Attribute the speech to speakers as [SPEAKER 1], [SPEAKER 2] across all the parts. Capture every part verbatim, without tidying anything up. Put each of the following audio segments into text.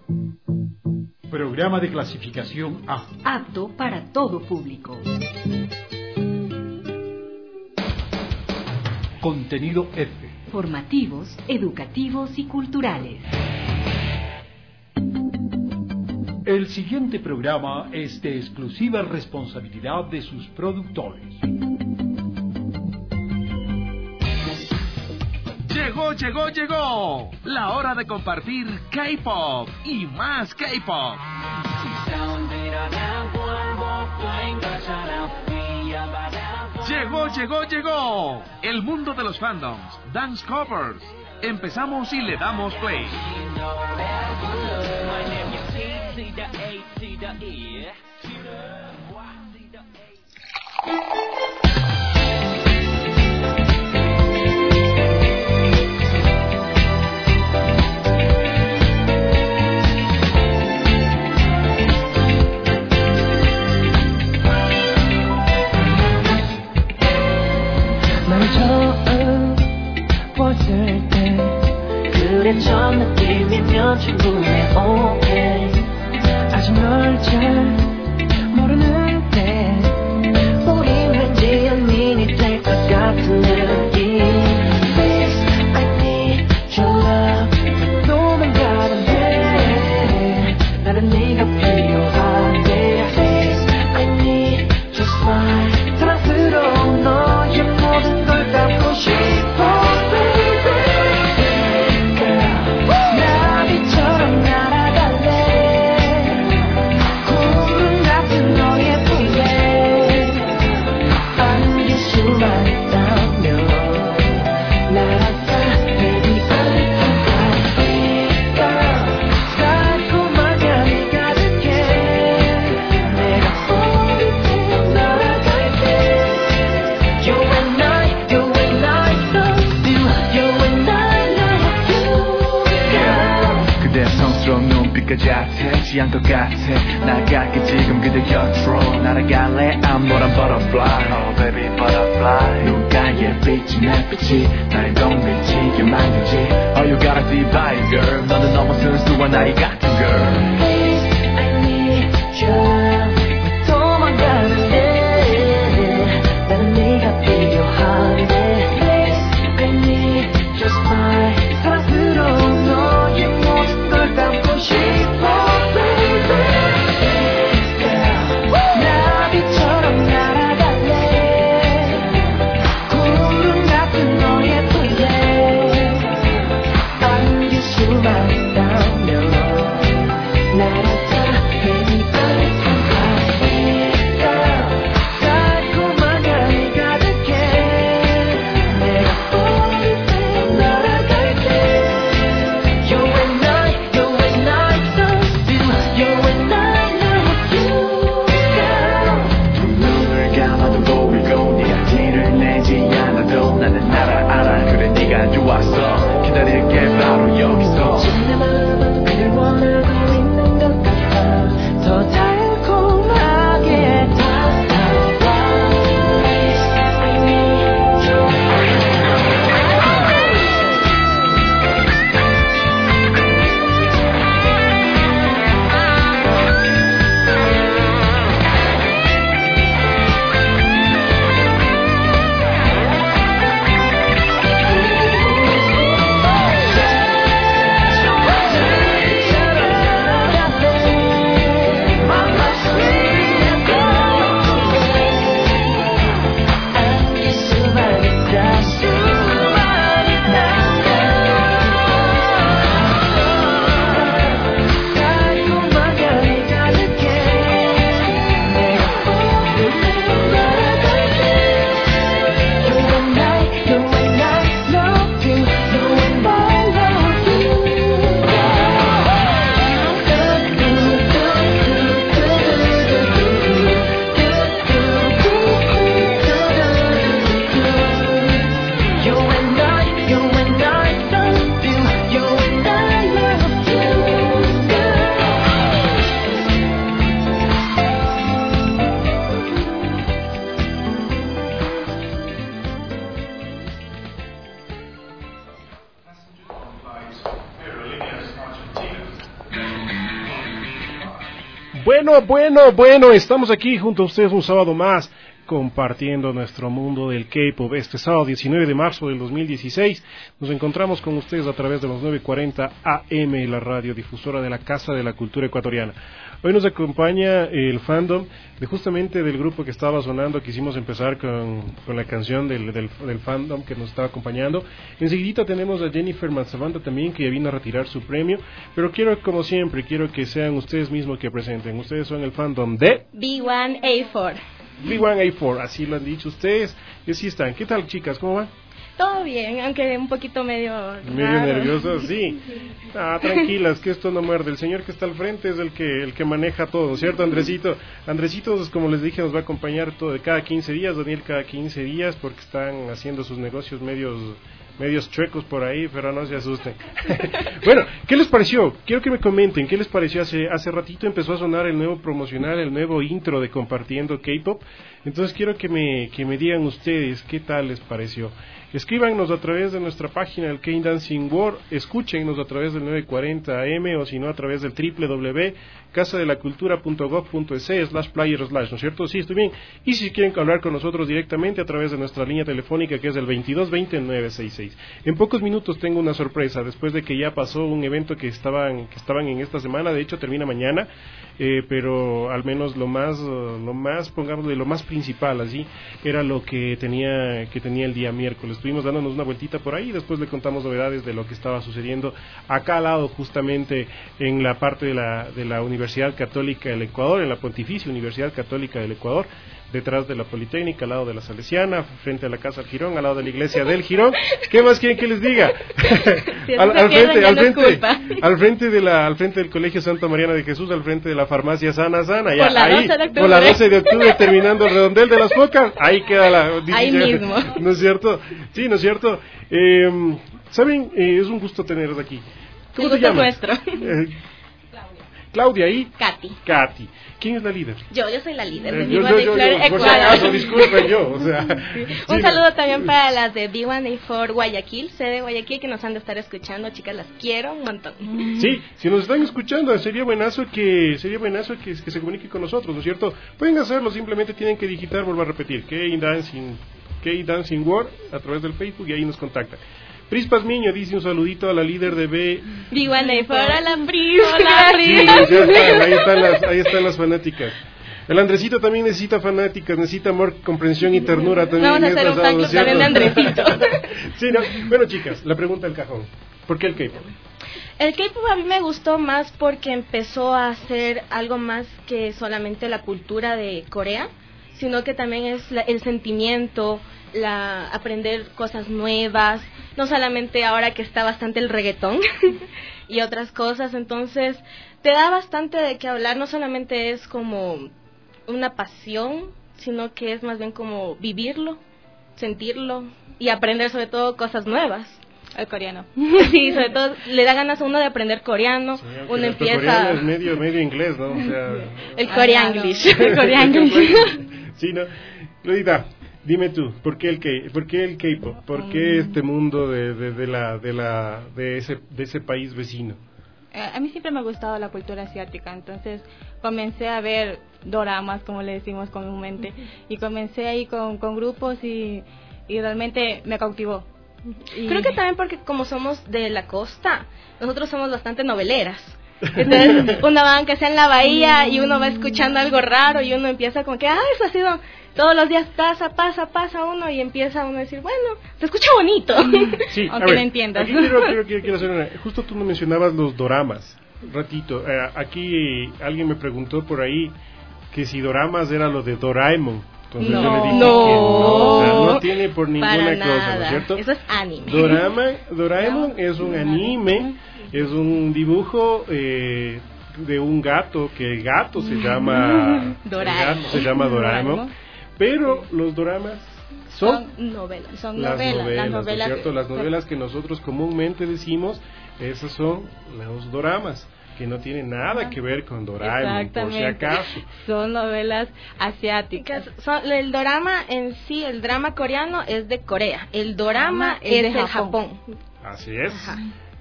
[SPEAKER 1] Programa de clasificación A.
[SPEAKER 2] Apto para todo público.
[SPEAKER 1] Contenido F.
[SPEAKER 2] Formativos, educativos y culturales.
[SPEAKER 1] El siguiente programa es de exclusiva responsabilidad de sus productores.
[SPEAKER 3] Llegó, llegó, llegó. La hora de compartir K-pop y más K-pop. Llegó, llegó, llegó. El mundo de los fandoms, dance covers. Empezamos y le damos play.
[SPEAKER 4] 그래 처음 느낌이면 충분해 okay 아직 널 잘 모르는데 우리 왠지 연인이 될 것 같은 느낌 Please I need your love 너만 가면 돼 나는 네가 필요한데 Please I need your smile 사랑스러운 너의 모든 걸 담고 싶어
[SPEAKER 5] 자세 취향 똑같아 나갈게 지금 그대 곁으로 날아갈래 I'm not a butterfly Oh baby butterfly 눈가에 빛이 내 빛이 나의 동빛이 만들지 Oh you gotta see by girl 너는 너무 순수한 아이 같은 girl
[SPEAKER 4] Please I need your love 도망가면 돼 나는 네가 필요한데 Please I need your smile 사랑스러운 너의 모든 걸 담고 싶어 수만 있다면
[SPEAKER 6] Bueno, bueno, bueno, estamos aquí junto a ustedes un sábado más, compartiendo nuestro mundo del K-pop. Este sábado diecinueve de marzo del dos mil dieciséis nos encontramos con ustedes a través de los nueve cuarenta A M, la radiodifusora de la Casa de la Cultura Ecuatoriana. Hoy nos acompaña el fandom de justamente del grupo que estaba sonando. Quisimos empezar con, con la canción del, del, del fandom que nos estaba acompañando. Enseguidita tenemos a Jennifer Manzavanta también, que ya vino a retirar su premio, pero quiero, como siempre, quiero que sean ustedes mismos que presenten. Ustedes son el fandom de
[SPEAKER 7] B uno A cuatro.
[SPEAKER 6] B uno A cuatro, así lo han dicho ustedes, y así están. ¿Qué tal, chicas? ¿Cómo van?
[SPEAKER 7] Todo bien, aunque un poquito medio
[SPEAKER 6] medio
[SPEAKER 7] raro.
[SPEAKER 6] nerviosos, sí. Ah, tranquilas, que esto no muerde. El señor que está al frente es el que el que maneja todo, ¿cierto, Andresito? Andresito, como les dije, nos va a acompañar todo de cada quince días, Daniel cada quince días, porque están haciendo sus negocios medios medios chuecos por ahí, pero no se asusten. Bueno, ¿qué les pareció? Quiero que me comenten, ¿qué les pareció? Hace hace ratito empezó a sonar el nuevo promocional, el nuevo intro de Compartiendo K-Pop. Entonces quiero que me que me digan ustedes qué tal les pareció. Escríbanos a través de nuestra página, el K-Dancing World, escúchenos a través del nueve cuarenta A M o si no a través del doble u doble u doble u punto casa de la cultura punto gov punto es slash player slash, ¿no es cierto? Sí, estoy bien. Y si quieren hablar con nosotros directamente a través de nuestra línea telefónica, que es el veintidós veinte nueve sesenta y seis. En pocos minutos tengo una sorpresa, después de que ya pasó un evento que estaban que estaban en esta semana, de hecho termina mañana, eh, pero al menos lo más, lo más, pongamos de lo más principal, así, era lo que tenía que tenía el día miércoles. Estuvimos dándonos una vueltita por ahí, después le contamos novedades de lo que estaba sucediendo acá al lado, justamente en la parte de la, de la Universidad Católica del Ecuador, en la Pontificia Universidad Católica del Ecuador, detrás de la Politécnica, al lado de la Salesiana, frente a la Casa del Girón, al lado de la Iglesia del Girón. ¿Qué más quieren que les diga? al, al frente, al frente, al frente de la, al frente del Colegio Santa Mariana de Jesús, al frente de la Farmacia Sana Sana, ya,
[SPEAKER 7] por la
[SPEAKER 6] ahí,
[SPEAKER 7] doce de octubre.
[SPEAKER 6] por la doce de octubre, terminando el redondel de las Focas, ahí queda la,
[SPEAKER 7] ahí
[SPEAKER 6] ya,
[SPEAKER 7] mismo.
[SPEAKER 6] ¿no es cierto? Sí, ¿no es cierto? Eh, Saben, eh, es un gusto tenerlos aquí. ¿Cómo
[SPEAKER 7] el
[SPEAKER 6] te llamas?
[SPEAKER 7] Nuestro.
[SPEAKER 6] Eh, Claudia y
[SPEAKER 7] Katy.
[SPEAKER 6] Katy. ¿Quién es la líder?
[SPEAKER 7] Yo, yo soy la líder
[SPEAKER 6] Eh,
[SPEAKER 7] de
[SPEAKER 6] yo,
[SPEAKER 7] B uno
[SPEAKER 6] yo,
[SPEAKER 7] A
[SPEAKER 6] yo,
[SPEAKER 7] cuatro
[SPEAKER 6] yo, por si
[SPEAKER 7] Ecuador.
[SPEAKER 6] acaso, disculpen yo, o sea.
[SPEAKER 7] Sí.
[SPEAKER 6] Sí,
[SPEAKER 7] Un
[SPEAKER 6] no.
[SPEAKER 7] saludo también para las de B uno A cuatro Guayaquil, sede de Guayaquil, que nos han de estar escuchando, chicas, las quiero un montón.
[SPEAKER 6] Sí, si nos están escuchando, sería buenazo que sería buenazo que, que se comunique con nosotros, ¿no es cierto? Pueden hacerlo, simplemente tienen que digitar, vuelvo a repetir, K-Dancing, K-Dancing World a través del Facebook y ahí nos contactan. Pris Pazmiño dice un saludito a la líder de B.
[SPEAKER 7] B uno A cuatro, hola Pris. Hola
[SPEAKER 6] Sí,
[SPEAKER 7] Pris.
[SPEAKER 6] ya están, ahí están las, ahí están las fanáticas. El Andresito también necesita fanáticas, necesita amor, comprensión y ternura también.
[SPEAKER 7] Vamos a hacer un fan club también de Andresito.
[SPEAKER 6] Sí, no. Bueno, chicas, la pregunta del cajón. ¿Por qué el K-pop?
[SPEAKER 7] El K-pop a mí me gustó más porque empezó a ser algo más que solamente la cultura de Corea, sino que también es la, el sentimiento, la aprender cosas nuevas, no solamente ahora que está bastante el reggaetón y otras cosas, entonces te da bastante de qué hablar, no solamente es como una pasión, sino que es más bien como vivirlo, sentirlo y aprender sobre todo cosas nuevas. El coreano. Sí, sobre todo le da ganas a uno de aprender coreano, sí, uno empieza...
[SPEAKER 6] El coreano es medio, medio inglés, ¿no? O sea...
[SPEAKER 7] El coreanglish. El coreanglish.
[SPEAKER 6] Sí, ¿no? Lolita, dime tú, ¿por qué el K, por qué el K-pop? ¿Por qué este mundo de, de, de la de la de ese de ese país vecino?
[SPEAKER 8] Eh, a mí siempre me ha gustado la cultura asiática, entonces comencé a ver doramas, como le decimos comúnmente, y comencé ahí con, con grupos y, y realmente me cautivó. Y...
[SPEAKER 7] Creo que también porque como somos de la costa, nosotros somos bastante noveleras. Entonces uno va aunque sea en la bahía y uno va escuchando algo raro y uno empieza como que, ah, eso ha sido todos los días, pasa, pasa, pasa uno y empieza uno a decir, bueno, se escucha bonito.
[SPEAKER 6] Sí,
[SPEAKER 7] aunque
[SPEAKER 6] ver,
[SPEAKER 7] no entiendas.
[SPEAKER 6] Aquí quiero, quiero, quiero, quiero hacer una, justo tú me mencionabas los doramas, un ratito, eh, aquí alguien me preguntó por ahí que si doramas era lo de Doraemon. Entonces
[SPEAKER 7] no,
[SPEAKER 6] yo le dije
[SPEAKER 7] no,
[SPEAKER 6] que no, o sea, no tiene por ninguna
[SPEAKER 7] para
[SPEAKER 6] cosa,
[SPEAKER 7] nada.
[SPEAKER 6] ¿no es cierto?
[SPEAKER 7] Eso es anime.
[SPEAKER 6] Dorama, Doraemon es un anime, es un dibujo eh, de un gato, que el gato se llama
[SPEAKER 7] Doraemon.
[SPEAKER 6] El gato se llama Doraemon, pero los doramas son,
[SPEAKER 7] son novelas,
[SPEAKER 8] son
[SPEAKER 6] las
[SPEAKER 8] novelas,
[SPEAKER 6] novelas,
[SPEAKER 8] las
[SPEAKER 6] ¿no
[SPEAKER 8] novelas,
[SPEAKER 6] es cierto? Las novelas que nosotros comúnmente decimos, esas son los doramas, que no tienen nada que ver con Doraemon, por si acaso.
[SPEAKER 8] Son novelas asiáticas.
[SPEAKER 7] Son, el dorama en sí, el drama coreano es de Corea, el dorama
[SPEAKER 8] es,
[SPEAKER 7] es
[SPEAKER 8] de
[SPEAKER 7] el
[SPEAKER 8] Japón.
[SPEAKER 7] Japón.
[SPEAKER 6] Así es.
[SPEAKER 7] Ajá.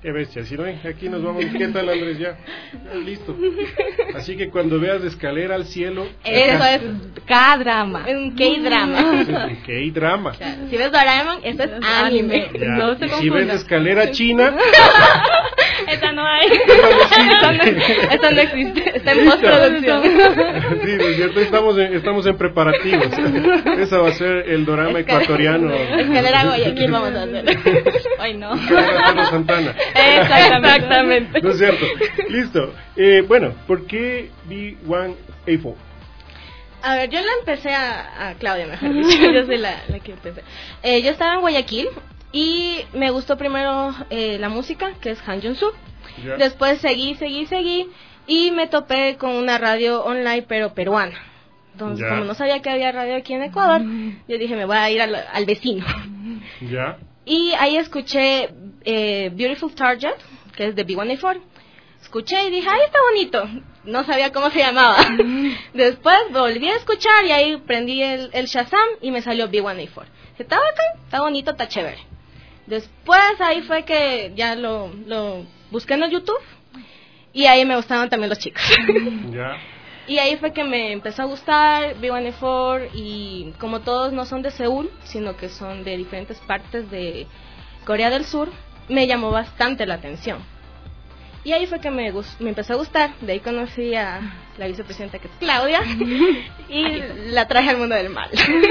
[SPEAKER 6] Qué bestia, si no, aquí nos vamos. ¿Qué tal, Andrés? Ya, ya, listo. Así que cuando veas Escalera al cielo,
[SPEAKER 8] Eso
[SPEAKER 6] acá,
[SPEAKER 8] es K-drama.
[SPEAKER 7] Un K-drama.
[SPEAKER 6] K-drama.
[SPEAKER 7] Claro. Si ves Doraemon, esto es anime.
[SPEAKER 6] Ya.
[SPEAKER 8] No se
[SPEAKER 6] Y si ves
[SPEAKER 8] confunda.
[SPEAKER 6] Escalera china,
[SPEAKER 8] Esa no hay.
[SPEAKER 7] Esta no, esta no existe, está en postproducción.
[SPEAKER 6] sí, ¿no es cierto? Estamos en, estamos en preparativos. Ese va a ser el dorama
[SPEAKER 7] Escalera-
[SPEAKER 6] ecuatoriano.
[SPEAKER 7] Escalera Guayaquil vamos a hacer.
[SPEAKER 8] Ay, no.
[SPEAKER 6] Escalera Carlos Santana.
[SPEAKER 8] Exactamente.
[SPEAKER 7] Exactamente.
[SPEAKER 6] ¿No es cierto? Listo. Eh, bueno, ¿por qué B uno A cuatro?
[SPEAKER 7] A ver, yo la empecé a, a Claudia, mejor dicho. Yo soy la, la que empecé. Eh, yo estaba en Guayaquil y me gustó primero eh, la música, que es Han Jun-soo.
[SPEAKER 6] ¿Ya?
[SPEAKER 7] Después seguí, seguí, seguí y me topé con una radio online, pero peruana. Entonces,
[SPEAKER 6] Ya.
[SPEAKER 7] como no sabía que había radio aquí en Ecuador, yo dije, me voy a ir al, al vecino.
[SPEAKER 6] ¿Ya?
[SPEAKER 7] Y ahí escuché eh, Beautiful Target, que es de B uno A cuatro. Escuché y dije, ay, está bonito. No sabía cómo se llamaba. Después volví a escuchar y ahí prendí el, el Shazam y me salió B uno A cuatro. Dije, está bacán, está bonito, está chévere. Después ahí fue que ya lo, lo busqué en el YouTube y ahí me gustaban también los chicos.
[SPEAKER 6] ¿Ya?
[SPEAKER 7] Y ahí fue que me empezó a gustar B uno A cuatro y como todos no son de Seúl, sino que son de diferentes partes de Corea del Sur, me llamó bastante la atención. Y ahí fue que me, gus- me empezó a gustar, de ahí conocí a la vicepresidenta que es Claudia y la traje al mundo del mal.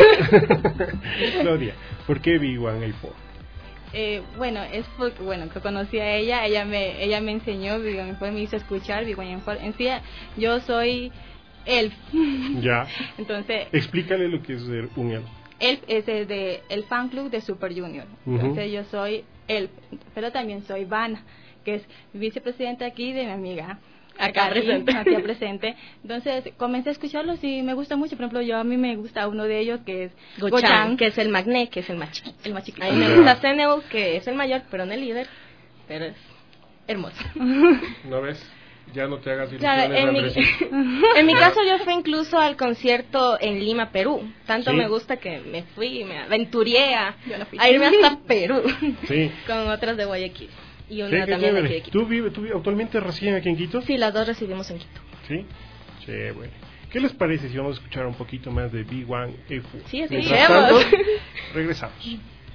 [SPEAKER 6] Claudia, ¿por qué B uno A cuatro?
[SPEAKER 8] Eh, bueno, es porque, bueno, que conocí a ella, ella me ella me enseñó, digo, me hizo escuchar, digo, en sí, yo soy elf.
[SPEAKER 6] Ya.
[SPEAKER 8] Entonces,
[SPEAKER 6] Explícale lo que es ser un elf.
[SPEAKER 8] elf es el de el fan club de Super Junior. Entonces,
[SPEAKER 6] Ujú.
[SPEAKER 8] yo soy elf, pero también soy Vanna, que es vicepresidenta aquí de mi amiga.
[SPEAKER 7] Acá
[SPEAKER 8] Aquí,
[SPEAKER 7] presente.
[SPEAKER 8] Acá presente. Entonces, comencé a escucharlos y me gusta mucho. Por ejemplo, yo a mí me gusta uno de ellos que es
[SPEAKER 7] Go-chan,
[SPEAKER 8] Go-chan,
[SPEAKER 7] que es el magné, que es el más chiquito.
[SPEAKER 8] el más chiquito.
[SPEAKER 7] A mí me gusta Seneu, que es el mayor, pero no el líder, pero es hermoso.
[SPEAKER 6] ¿No ves? Ya no te hagas
[SPEAKER 7] Claro,
[SPEAKER 6] ilusiones,
[SPEAKER 7] en mi,
[SPEAKER 6] Andresito.
[SPEAKER 7] en mi caso yo fui incluso al concierto en Lima, Perú. Tanto
[SPEAKER 6] Sí.
[SPEAKER 7] me gusta que me fui y me aventuré a,
[SPEAKER 8] Yo no fui.
[SPEAKER 7] a irme hasta Perú
[SPEAKER 6] Sí.
[SPEAKER 7] con otras de Guayaquil y
[SPEAKER 6] Sí,
[SPEAKER 7] una
[SPEAKER 6] qué
[SPEAKER 7] también de aquí
[SPEAKER 6] chévere.
[SPEAKER 7] de Quito.
[SPEAKER 6] ¿Tú vives tú vives actualmente recién aquí en Quito?
[SPEAKER 7] Sí, las dos recibimos en Quito.
[SPEAKER 6] Sí. Chévere. ¿Qué les parece si vamos a escuchar un poquito más de B uno A cuatro?
[SPEAKER 7] Sí,
[SPEAKER 6] Mientras
[SPEAKER 7] escuchemos.
[SPEAKER 6] tanto, regresamos.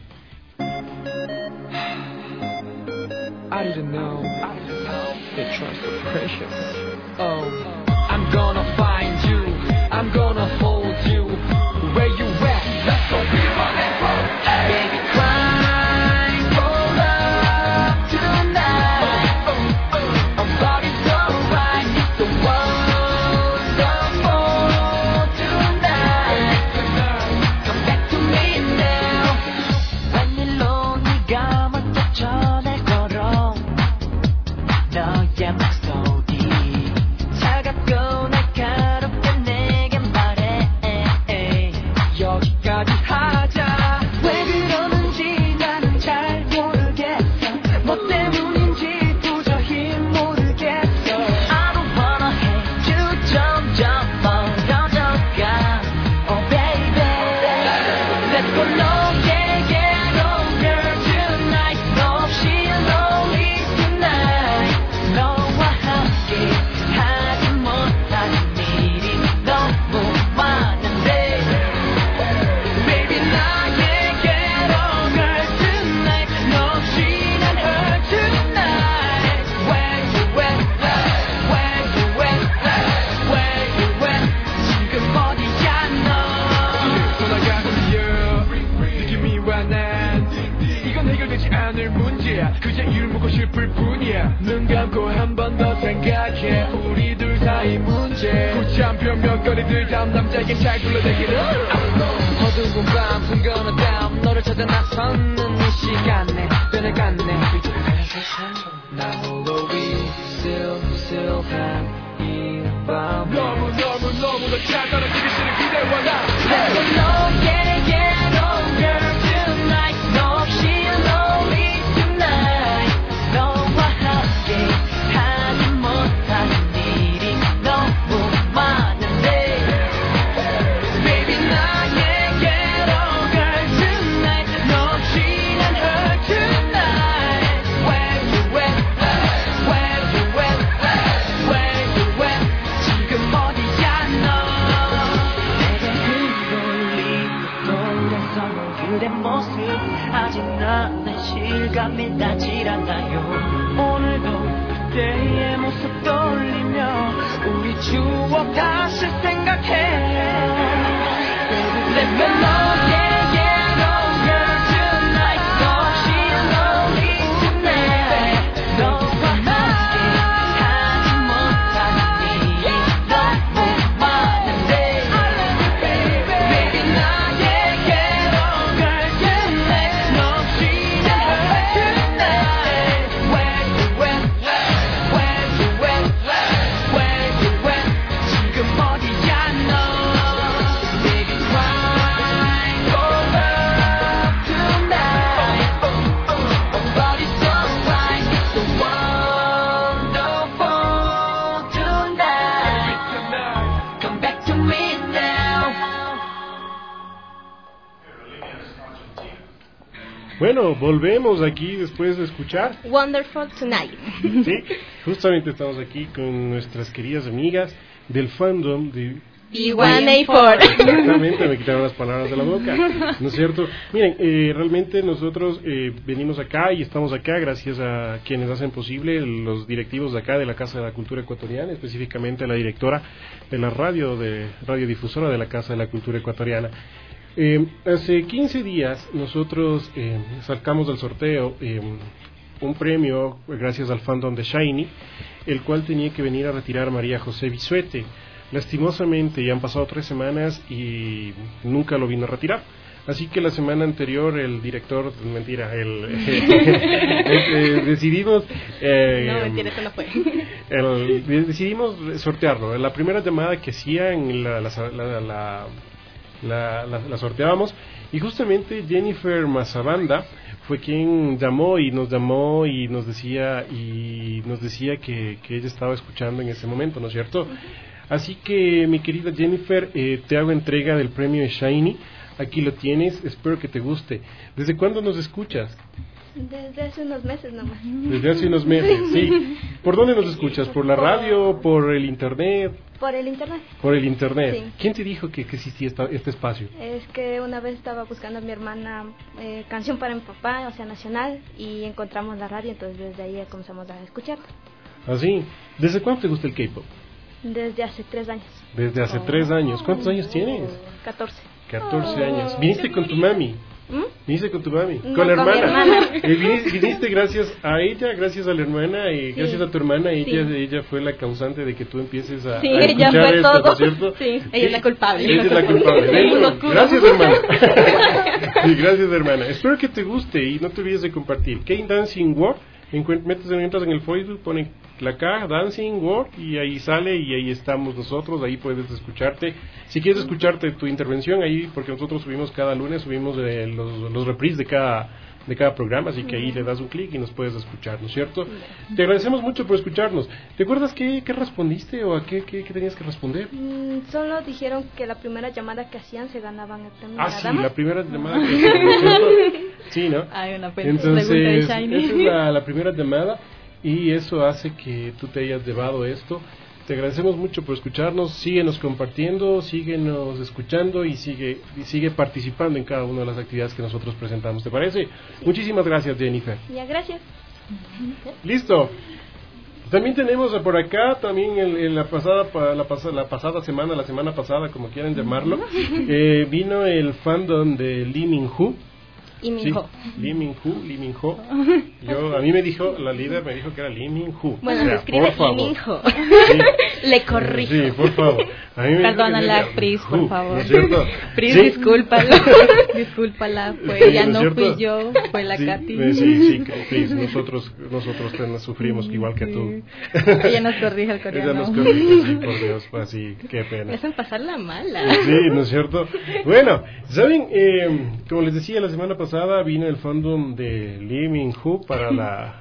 [SPEAKER 9] I didn't know that trust was precious. Oh, I'm gonna find you. I'm gonna hold you. Where you at? Let's go be running. Baby, cry for love tonight. Our body's alright. The world's wonderful tonight. Come back to me now. 웬일로 네가 먼저 전화를 걸어. 너의 목소리 차갑고 날카롭게 내게 말해. 여기까지 하자. 왜 그러는지 나는 잘 모르겠어. 뭐 때문인지 도저히 모르겠어. I don't wanna hate you. 점점 멀어져가. Oh baby, let's go 너에게로 girl tonight. 너 없이 lonely tonight. 너와 함께 하지 못하는 일이 너무 많은데. Baby 나에게로 girl tonight. 너 없이 난 hurt tonight. Where you at? Where you at? Where you at? 지금 어디야 너? 돌아가는 여 느낌이 와 난 이건 해결되지 않을 문제야. 그저 이를 묻고 싶을 뿐이야. 눈 감고 한 번 더 생각해. 우리 둘 사이 문제 고참 변명거리들 다음 남자에게 잘 굴러대기를. 어두운 밤 숨겨놓은 땀 너를 찾아 나서는 이 시간에 변해갔네. 나 홀로 쓸쓸한 이 밤 너무 너무 너무 너 잘 떨어지기 싫은 그대와 나. Let's go 너에게로 girl tonight. 너 없이 lonely tonight. 너와 함께 하지 못하는 일이 너무 많은데. Baby 나에게로 girl tonight. 너 없이 난 hurt tonight. Where you at? 꼭 다시 생각해 Let me know yeah yeah no girl tonight No she's lonely tonight 너와 함께 하지 못한 일이 너무 많은데 Baby 나에게 no girl tonight No she's lonely tonight Where you went Where you went Where you went 지금 어디야 너 Baby crying for love tonight But it's so fine It's so wonderful tonight Come back to me now
[SPEAKER 6] Bueno, volvemos aquí después de escuchar.
[SPEAKER 7] Wonderful Tonight.
[SPEAKER 6] Sí, justamente estamos aquí con nuestras queridas amigas del fandom de
[SPEAKER 7] B one A four.
[SPEAKER 6] Exactamente, me quitaron las palabras de la boca, ¿no es cierto? Miren, eh, realmente nosotros eh, venimos acá y estamos acá gracias a quienes hacen posible, los directivos de acá de la Casa de la Cultura Ecuatoriana, específicamente la directora de la radio, de radiodifusora de la Casa de la Cultura Ecuatoriana. Eh, hace quince días nosotros eh, sacamos del sorteo eh, un premio gracias al fandom de Shiny, el cual tenía que venir a retirar María José Bisuete. Lastimosamente ya han pasado tres semanas y nunca lo vino a retirar. Así que la semana anterior el director, mentira, el, eh, eh, decidimos... Eh,
[SPEAKER 8] No, mentira, eso no fue.
[SPEAKER 6] el, decidimos sortearlo. La primera llamada que hacían la, la, la, la, la, la, la sorteábamos y justamente Jennifer Mazabanda fue quien llamó y nos llamó y nos decía y nos decía que, que ella estaba escuchando en ese momento, ¿no es cierto? Así que, mi querida Jennifer, eh, te hago entrega del premio Shiny. Aquí lo tienes, espero que te guste. ¿Desde cuándo nos escuchas?
[SPEAKER 10] Desde hace unos meses nomás.
[SPEAKER 6] Desde hace unos meses, sí. ¿Por dónde nos escuchas? ¿Por la radio? ¿Por el internet?
[SPEAKER 10] Por el internet.
[SPEAKER 6] Por el internet.
[SPEAKER 10] Sí.
[SPEAKER 6] ¿Quién te dijo que, que existía esta, este espacio?
[SPEAKER 10] Es que una vez estaba buscando a mi hermana eh, canción para mi papá, o sea, nacional, y encontramos la radio, entonces desde ahí comenzamos a escuchar.
[SPEAKER 6] ¿Ah, sí? ¿Desde cuándo te gusta el K-pop?
[SPEAKER 10] Desde hace tres años.
[SPEAKER 6] Desde hace oh. tres años. ¿Cuántos años tienes?
[SPEAKER 10] Catorce.
[SPEAKER 6] Catorce años. ¿Viniste con tu mami?
[SPEAKER 10] ¿Mm?
[SPEAKER 6] ¿Viniste con tu mami?
[SPEAKER 10] No,
[SPEAKER 6] con la
[SPEAKER 10] con
[SPEAKER 6] hermana.
[SPEAKER 10] mi hermana.
[SPEAKER 6] Eh, viniste, viniste gracias a ella, gracias a la hermana y
[SPEAKER 10] Sí.
[SPEAKER 6] gracias a tu hermana.
[SPEAKER 10] Sí.
[SPEAKER 6] Ella, ella fue la causante de que tú empieces a,
[SPEAKER 10] Sí,
[SPEAKER 6] a
[SPEAKER 10] ella
[SPEAKER 6] escuchar
[SPEAKER 10] fue
[SPEAKER 6] esto,
[SPEAKER 10] todo.
[SPEAKER 6] ¿no es cierto?
[SPEAKER 10] Sí, ella es la culpable.
[SPEAKER 6] Ella es la culpable.
[SPEAKER 10] Sí,
[SPEAKER 6] Dentro.
[SPEAKER 10] lo oscuro.
[SPEAKER 6] Gracias, hermana. Sí, gracias, hermana. Espero que te guste y no te olvides de compartir. K-Dancing World. Encuent- metes, entras en el Facebook, pone la K, Dancing World, y ahí sale, y ahí estamos nosotros, ahí puedes escucharte. Si quieres escucharte tu intervención, ahí, porque nosotros subimos cada lunes, subimos eh, los, los reprises de cada, de cada programa, así que ahí le das un clic y nos puedes escuchar, ¿no es cierto? Te agradecemos mucho por escucharnos. ¿Te acuerdas qué, qué respondiste o a qué, qué, qué tenías que responder?
[SPEAKER 10] Mm, solo dijeron que la primera llamada que hacían se ganaban el premio.
[SPEAKER 6] Ah,
[SPEAKER 10] de la
[SPEAKER 6] sí,
[SPEAKER 10] dama.
[SPEAKER 6] la primera llamada que hicimos, ¿no es cierto? Sí, ¿no?
[SPEAKER 8] Hay una pe-
[SPEAKER 6] Entonces,
[SPEAKER 8] pregunta de
[SPEAKER 6] esa
[SPEAKER 8] Shiny.
[SPEAKER 6] es la, la primera llamada y eso hace que tú te hayas llevado esto. Te agradecemos mucho por escucharnos, síguenos compartiendo, síguenos escuchando y sigue y sigue participando en cada una de las actividades que nosotros presentamos, ¿te parece? Sí. Muchísimas gracias, Jennifer.
[SPEAKER 10] Ya, gracias.
[SPEAKER 6] Listo. También tenemos por acá, también en, en la pasada pa- la, pas- la pasada semana, la semana pasada, como quieran llamarlo, eh, vino el fandom de Lee Min-ho.
[SPEAKER 7] Y Min-ho.
[SPEAKER 6] Sí, Lee Min-ho, Lee Min-ho. Yo, a mí me dijo, la líder me dijo que era Lee Min-ho.
[SPEAKER 7] Bueno,
[SPEAKER 6] O sea,
[SPEAKER 7] se escribe
[SPEAKER 6] por favor.
[SPEAKER 7] Lee Min-ho.
[SPEAKER 6] Sí.
[SPEAKER 7] Le corrijo.
[SPEAKER 6] Sí, por favor. A mí me dijo
[SPEAKER 8] Perdona
[SPEAKER 6] que
[SPEAKER 8] la
[SPEAKER 6] era
[SPEAKER 8] Pris, por
[SPEAKER 6] Hu,
[SPEAKER 8] favor.
[SPEAKER 6] ¿no es cierto?
[SPEAKER 8] Pris,
[SPEAKER 6] Sí.
[SPEAKER 8] discúlpala. Discúlpala, fue
[SPEAKER 6] Sí,
[SPEAKER 8] ella,
[SPEAKER 6] ¿no es
[SPEAKER 8] no
[SPEAKER 6] cierto?
[SPEAKER 8] fui yo, fue la
[SPEAKER 6] Sí,
[SPEAKER 8] Katy.
[SPEAKER 6] eh, sí, sí, Pris, nosotros, nosotros te- sufrimos igual que tú.
[SPEAKER 8] Ella nos corrige el
[SPEAKER 6] Ella
[SPEAKER 8] coreano.
[SPEAKER 6] nos corrige, sí, por Dios, así, qué pena.
[SPEAKER 8] Me hacen pasar la mala.
[SPEAKER 6] Sí, ¿no es cierto? Bueno, ¿saben? Eh, como les decía, la semana pasada vino el fandom de Lee Min-ho para la,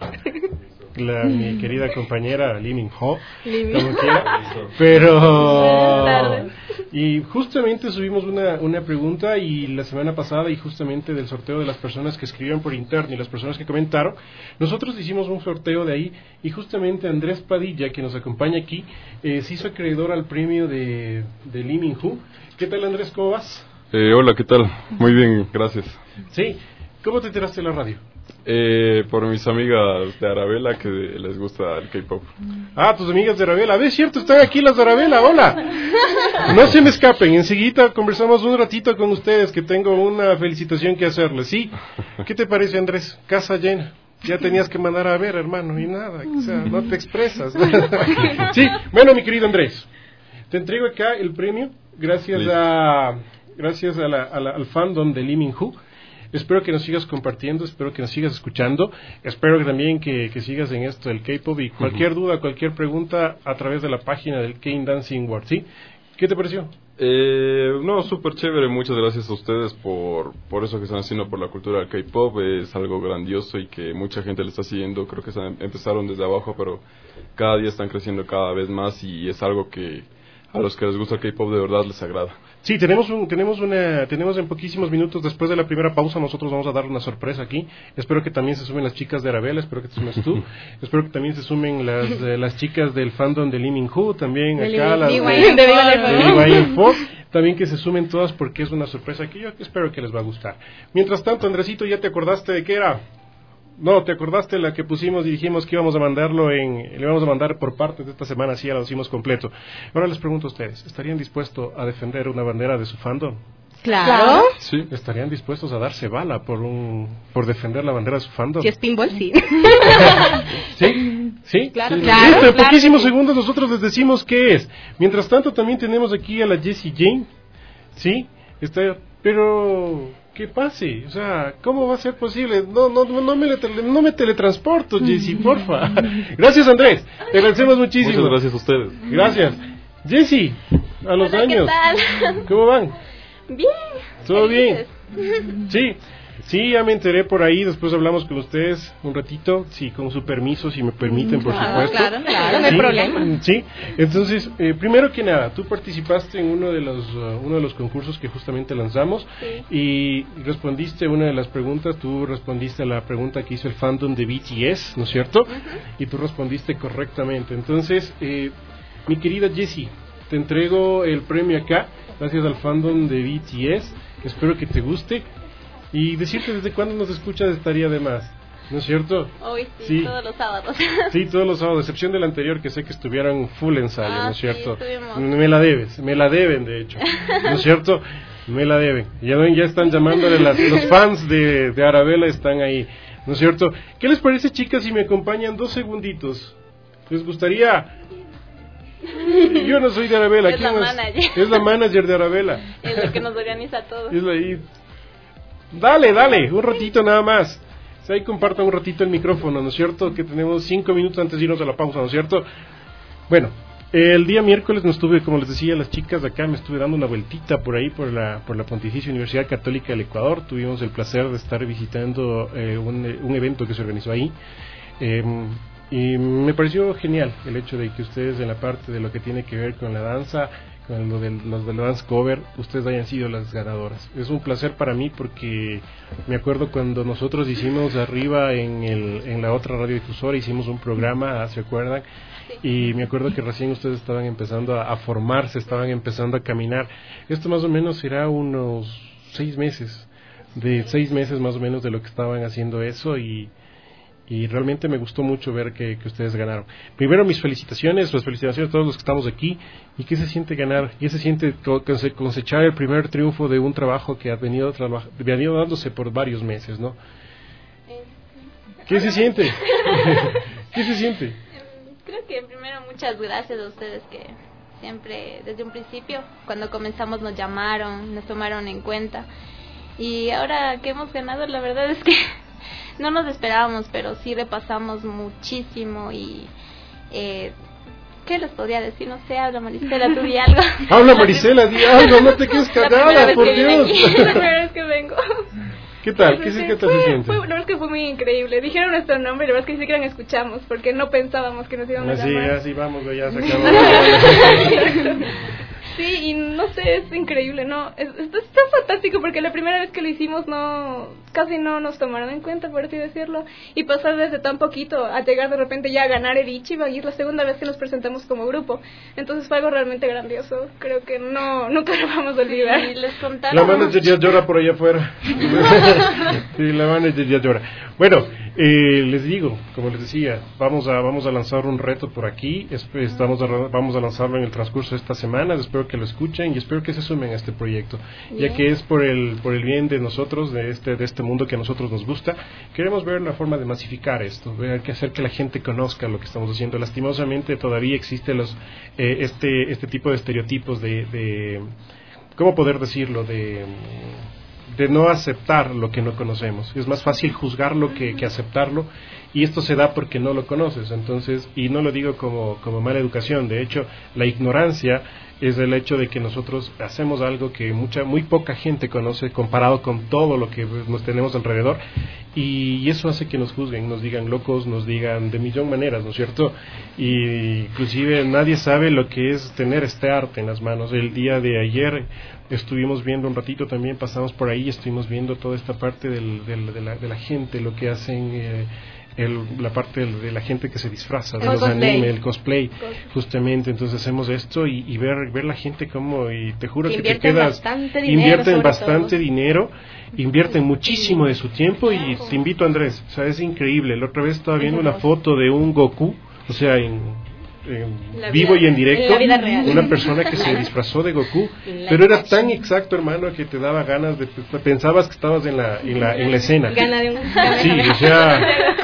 [SPEAKER 6] la mi querida compañera Lee Min-ho,
[SPEAKER 8] Lee Min-
[SPEAKER 6] como quiera.
[SPEAKER 8] Buenas
[SPEAKER 6] Pero...
[SPEAKER 8] tardes.
[SPEAKER 6] Y justamente subimos una, una pregunta y la semana pasada, y justamente del sorteo de las personas que escribieron por interno y las personas que comentaron, nosotros hicimos un sorteo de ahí y justamente Andrés Padilla, que nos acompaña aquí, eh, se hizo acreedor al premio de, de Lee Min-ho. ¿Qué tal, Andrés? ¿Cómo vas?
[SPEAKER 11] Eh, hola, ¿qué tal? Muy bien, gracias.
[SPEAKER 6] Sí. ¿Cómo te enteraste de la radio?
[SPEAKER 11] Eh, por mis amigas de Arabella que les gusta el K-pop.
[SPEAKER 6] Ah, tus amigas de Arabella. A ver, cierto, están aquí las de Arabella. Hola. No se me escapen. Enseguida conversamos un ratito con ustedes, que tengo una felicitación que hacerles. ¿Sí? ¿Qué te parece, Andrés? Casa llena. Ya tenías que mandar a ver, hermano, y nada. O sea, no te expresas. Sí, bueno, mi querido Andrés, te entrego acá el premio gracias
[SPEAKER 11] Listo.
[SPEAKER 6] a gracias a la, a la, al fandom de Lee Min-ho. Espero que nos sigas compartiendo, espero que nos sigas escuchando, espero que también que, que sigas en esto del K-pop y cualquier uh-huh. duda, cualquier pregunta a través de la página del K-Dancing World, ¿sí? ¿Qué te pareció?
[SPEAKER 11] Eh, no, súper chévere, muchas gracias a ustedes por, por eso que están haciendo por la cultura del K-pop, es algo grandioso y que mucha gente le está siguiendo, creo que están, empezaron desde abajo, pero cada día están creciendo cada vez más y es algo que a los que les gusta el K-pop de verdad les agrada.
[SPEAKER 6] Sí, tenemos un, tenemos una, tenemos en poquísimos minutos después de la primera pausa nosotros vamos a dar una sorpresa aquí. Espero que también se sumen las chicas de Arabella, espero que te sumes tú. Espero que también se sumen las eh, las chicas del fandom de Lee Min-ho, también
[SPEAKER 7] de
[SPEAKER 6] acá las
[SPEAKER 7] de
[SPEAKER 6] B Y F O, también que se sumen todas porque es una sorpresa que yo espero que les va a gustar. Mientras tanto, Andresito, ¿ya te acordaste de qué era? No, ¿te acordaste la que pusimos y dijimos que íbamos a mandarlo en, le íbamos a mandar por partes de esta semana, sí, ya lo hicimos completo? Ahora les pregunto a ustedes, ¿estarían dispuestos a defender una bandera de su fandom?
[SPEAKER 7] Claro.
[SPEAKER 6] Sí. ¿Estarían dispuestos a darse bala por un, por defender la bandera de su fandom?
[SPEAKER 7] Si es pinball, sí.
[SPEAKER 6] ¿Sí? ¿Sí?
[SPEAKER 7] Claro,
[SPEAKER 6] sí.
[SPEAKER 7] claro.
[SPEAKER 6] Listo, en
[SPEAKER 7] claro.
[SPEAKER 6] poquísimos segundos nosotros les decimos qué es. Mientras tanto también tenemos aquí a la Jessie Jane, ¿sí? Está, pero... ¿qué pase? O sea, ¿cómo va a ser posible? No, no, no, me, no me teletransporto, Jessy, porfa. Gracias, Andrés. Te agradecemos muchísimo.
[SPEAKER 11] Muchas gracias a ustedes.
[SPEAKER 6] Gracias. Jessy, a los
[SPEAKER 12] Hola,
[SPEAKER 6] años.
[SPEAKER 12] ¿qué tal?
[SPEAKER 6] ¿Cómo van?
[SPEAKER 12] Bien.
[SPEAKER 6] ¿Todo bien? Sí. Sí, ya me enteré por ahí, después hablamos con ustedes un ratito, sí, con su permiso, si me permiten, por
[SPEAKER 7] claro,
[SPEAKER 6] supuesto.
[SPEAKER 7] Claro, claro, no hay
[SPEAKER 6] sí,
[SPEAKER 7] problema.
[SPEAKER 6] Sí, entonces, eh, primero que nada, tú participaste en uno de los uh, uno de los concursos que justamente lanzamos
[SPEAKER 12] sí.
[SPEAKER 6] y respondiste una de las preguntas, tú respondiste a la pregunta que hizo el fandom de B T S, ¿no es cierto?
[SPEAKER 12] Uh-huh.
[SPEAKER 6] Y tú respondiste correctamente. Entonces, eh, mi querida Jessie, te entrego el premio acá, gracias al fandom de B T S, espero que te guste. Y decirte desde cuándo nos escuchas estaría de más, ¿no es cierto?
[SPEAKER 12] Hoy sí,
[SPEAKER 6] sí,
[SPEAKER 12] todos los sábados.
[SPEAKER 6] Sí, todos los sábados, excepción del anterior que sé que estuvieron full ensayo,
[SPEAKER 12] ah,
[SPEAKER 6] ¿no es
[SPEAKER 12] sí,
[SPEAKER 6] cierto?
[SPEAKER 12] Estuvimos.
[SPEAKER 6] Me la debes, me la deben de hecho, ¿no es cierto? Me la deben. Ya ven, ya están llamándole, las, los fans de, de Arabella están ahí, ¿no es cierto? ¿Qué les parece, chicas, si me acompañan dos segunditos? ¿Les gustaría...? Yo no soy de Arabella.
[SPEAKER 12] Es la
[SPEAKER 6] ¿quién
[SPEAKER 12] manager.
[SPEAKER 6] Es la manager de Arabella.
[SPEAKER 12] Es lo que nos organiza todo.
[SPEAKER 6] Es la ahí. Dale, dale, un ratito nada más. Si ahí compartan un ratito el micrófono, ¿no es cierto? Que tenemos cinco minutos antes de irnos a la pausa, ¿no es cierto? Bueno, el día miércoles nos estuve, como les decía, las chicas de acá, me estuve dando una vueltita por ahí, por la por la Pontificia Universidad Católica del Ecuador. Tuvimos el placer de estar visitando eh, un, un evento que se organizó ahí. Eh, y me pareció genial el hecho de que ustedes en la parte de lo que tiene que ver con la danza, con lo de los del dance cover, ustedes hayan sido las ganadoras. Es un placer para mí porque me acuerdo cuando nosotros hicimos arriba en el en la otra radiodifusora, hicimos un programa, ¿se acuerdan? Y me acuerdo que recién ustedes estaban empezando a, a formarse, estaban empezando a caminar. Esto más o menos será unos seis meses, de seis meses más o menos de lo que estaban haciendo eso y... y realmente me gustó mucho ver que, que ustedes ganaron. Primero mis felicitaciones, las felicitaciones a todos los que estamos aquí. ¿Y qué se siente ganar? ¿Qué se siente cosechar el primer triunfo de un trabajo que ha venido, traba, venido dándose por varios meses, ¿no? ¿Qué se siente? ¿Qué se siente?
[SPEAKER 12] Creo que primero muchas gracias a ustedes que siempre desde un principio, cuando comenzamos nos llamaron, nos tomaron en cuenta. Y ahora que hemos ganado, la verdad es que no nos esperábamos, pero sí repasamos muchísimo y... Eh, ¿qué les podría decir? No sé, habla Marisela, tú di algo.
[SPEAKER 6] Habla Marisela, di algo, no te quedes callada, por Dios.
[SPEAKER 8] Es la primera vez que vengo.
[SPEAKER 6] ¿Qué tal? ¿Qué, ¿qué tal
[SPEAKER 8] fue,
[SPEAKER 6] se siente?
[SPEAKER 8] Fue, la verdad es que fue muy increíble. Dijeron nuestro nombre y la verdad es que ni siquiera escuchamos porque no pensábamos que nos iban a
[SPEAKER 6] así,
[SPEAKER 8] llamar.
[SPEAKER 6] Así, vamos, ya sacamos.
[SPEAKER 8] Sí, y no sé, es increíble, ¿no? Es, es, es tan fantástico porque la primera vez que lo hicimos no...
[SPEAKER 13] casi no nos tomaron en cuenta, por así decirlo, y pasar desde tan poquito a llegar de repente ya a ganar el Ichiban, y es la segunda vez que nos presentamos como grupo, entonces fue algo realmente grandioso, creo que no nunca lo vamos a olvidar.
[SPEAKER 12] Y les contaron...
[SPEAKER 6] La manager ya llora por allá afuera. Sí, la manager ya llora. Bueno, eh, les digo, como les decía, vamos a vamos a lanzar un reto por aquí, estamos a, vamos a lanzarlo en el transcurso de esta semana, espero que lo escuchen y espero que se sumen a este proyecto, ya que es por el por el bien de nosotros, de este de este mundo que a nosotros nos gusta. Queremos ver una forma de masificar esto, ver que hacer que la gente conozca lo que estamos haciendo. Lastimosamente todavía existe los eh, este este tipo de estereotipos de, de ¿cómo poder decirlo? de de no aceptar lo que no conocemos. Es más fácil juzgarlo que, que aceptarlo, y esto se da porque no lo conoces. Entonces, y no lo digo como, como mala educación, de hecho, la ignorancia es el hecho de que nosotros hacemos algo que mucha muy poca gente conoce comparado con todo lo que nos tenemos alrededor, y eso hace que nos juzguen, nos digan locos, nos digan de millón maneras, ¿no es cierto? Y inclusive nadie sabe lo que es tener este arte en las manos. El día de ayer estuvimos viendo un ratito también, pasamos por ahí, estuvimos viendo toda esta parte del, del, de, la, de la gente, lo que hacen... Eh, El, la parte de, de la gente que se disfraza de
[SPEAKER 13] el
[SPEAKER 6] los
[SPEAKER 13] cosplay.
[SPEAKER 6] animes, el cosplay, justamente. Entonces hacemos esto y, y ver ver la gente como, y te juro que, que te quedas,
[SPEAKER 7] bastante dinero,
[SPEAKER 6] invierten bastante
[SPEAKER 7] todo.
[SPEAKER 6] dinero, invierten muchísimo de su tiempo, y te invito, Andrés, o sea, es increíble. La otra vez estaba viendo una foto de un Goku, o sea, en En vivo y en directo,
[SPEAKER 7] en la vida real.
[SPEAKER 6] Una persona que se disfrazó de Goku, pero era tan exacto, hermano, que te daba ganas de, pensabas que estabas en la en la, en la escena.
[SPEAKER 7] Gana de un...
[SPEAKER 6] Sí, o sea,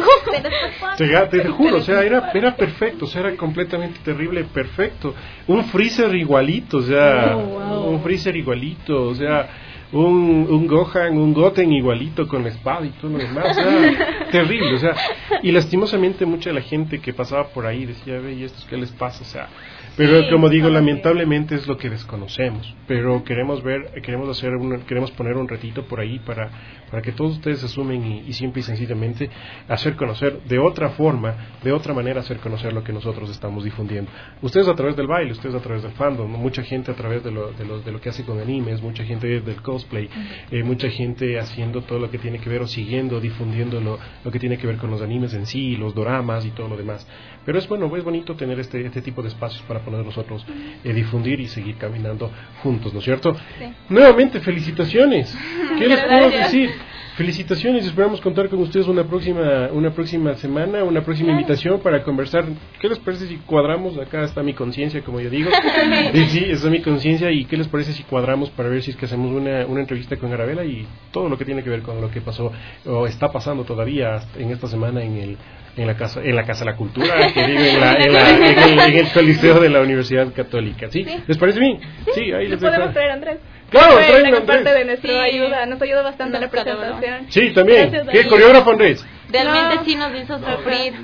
[SPEAKER 6] te, te juro, o sea, era era perfecto, o sea, era completamente terrible, perfecto. Un Freezer igualito, o sea,
[SPEAKER 7] Oh, wow.
[SPEAKER 6] un Freezer igualito, o sea, un, un Gohan, un Goten igualito con la espada y todo lo demás, o sea, terrible, o sea, y lastimosamente mucha de la gente que pasaba por ahí decía, ve, ¿y estos qué les pasa? O sea, pero
[SPEAKER 7] Sí,
[SPEAKER 6] como digo,
[SPEAKER 7] todo
[SPEAKER 6] lamentablemente es lo que desconocemos, pero queremos ver, queremos hacer, un, queremos poner un retito por ahí para, para que todos ustedes se sumen y, y simple y sencillamente hacer conocer de otra forma, de otra manera hacer conocer lo que nosotros estamos difundiendo. Ustedes a través del baile, ustedes a través del fandom, mucha gente a través de lo, de lo, de lo que hace con animes, mucha gente del cosplay, eh, mucha gente haciendo todo lo que tiene que ver o siguiendo, difundiendo lo, lo que tiene que ver con los animes en sí, los doramas y todo lo demás. Pero es bueno, es bonito tener este, este tipo de espacios para poder nosotros eh, difundir y seguir caminando juntos, ¿no es cierto?
[SPEAKER 12] Sí.
[SPEAKER 6] Nuevamente, felicitaciones. ¿Qué les puedo
[SPEAKER 12] Gracias.
[SPEAKER 6] decir? Felicitaciones, esperamos contar con ustedes una próxima una próxima semana, una próxima
[SPEAKER 12] Claro.
[SPEAKER 6] invitación para conversar. ¿Qué les parece si cuadramos? Acá está mi conciencia, como yo digo. Sí, sí, está mi conciencia. ¿Y qué les parece si cuadramos para ver si es que hacemos una, una entrevista con Arabella y todo lo que tiene que ver con lo que pasó o está pasando todavía en esta semana en el en la casa en la casa de la cultura, que digo, en, la, en, la, en, el, en el Coliseo de la Universidad Católica? ¿Sí?
[SPEAKER 13] Sí.
[SPEAKER 6] ¿Les parece bien? Sí, ahí les
[SPEAKER 13] Lo podemos
[SPEAKER 6] dejo.
[SPEAKER 13] traer a Andrés.
[SPEAKER 6] Claro,
[SPEAKER 13] Fue
[SPEAKER 6] traigan a
[SPEAKER 13] gran parte
[SPEAKER 6] Andrés.
[SPEAKER 13] de nuestra
[SPEAKER 12] Sí.
[SPEAKER 13] ayuda, nos ayuda bastante
[SPEAKER 12] Nos
[SPEAKER 13] la presentación.
[SPEAKER 6] Sí, también.
[SPEAKER 13] Gracias,
[SPEAKER 6] ¿Qué
[SPEAKER 13] Dani.
[SPEAKER 6] coreógrafo, Andrés?
[SPEAKER 12] Realmente
[SPEAKER 13] No.
[SPEAKER 12] sí nos hizo sufrir.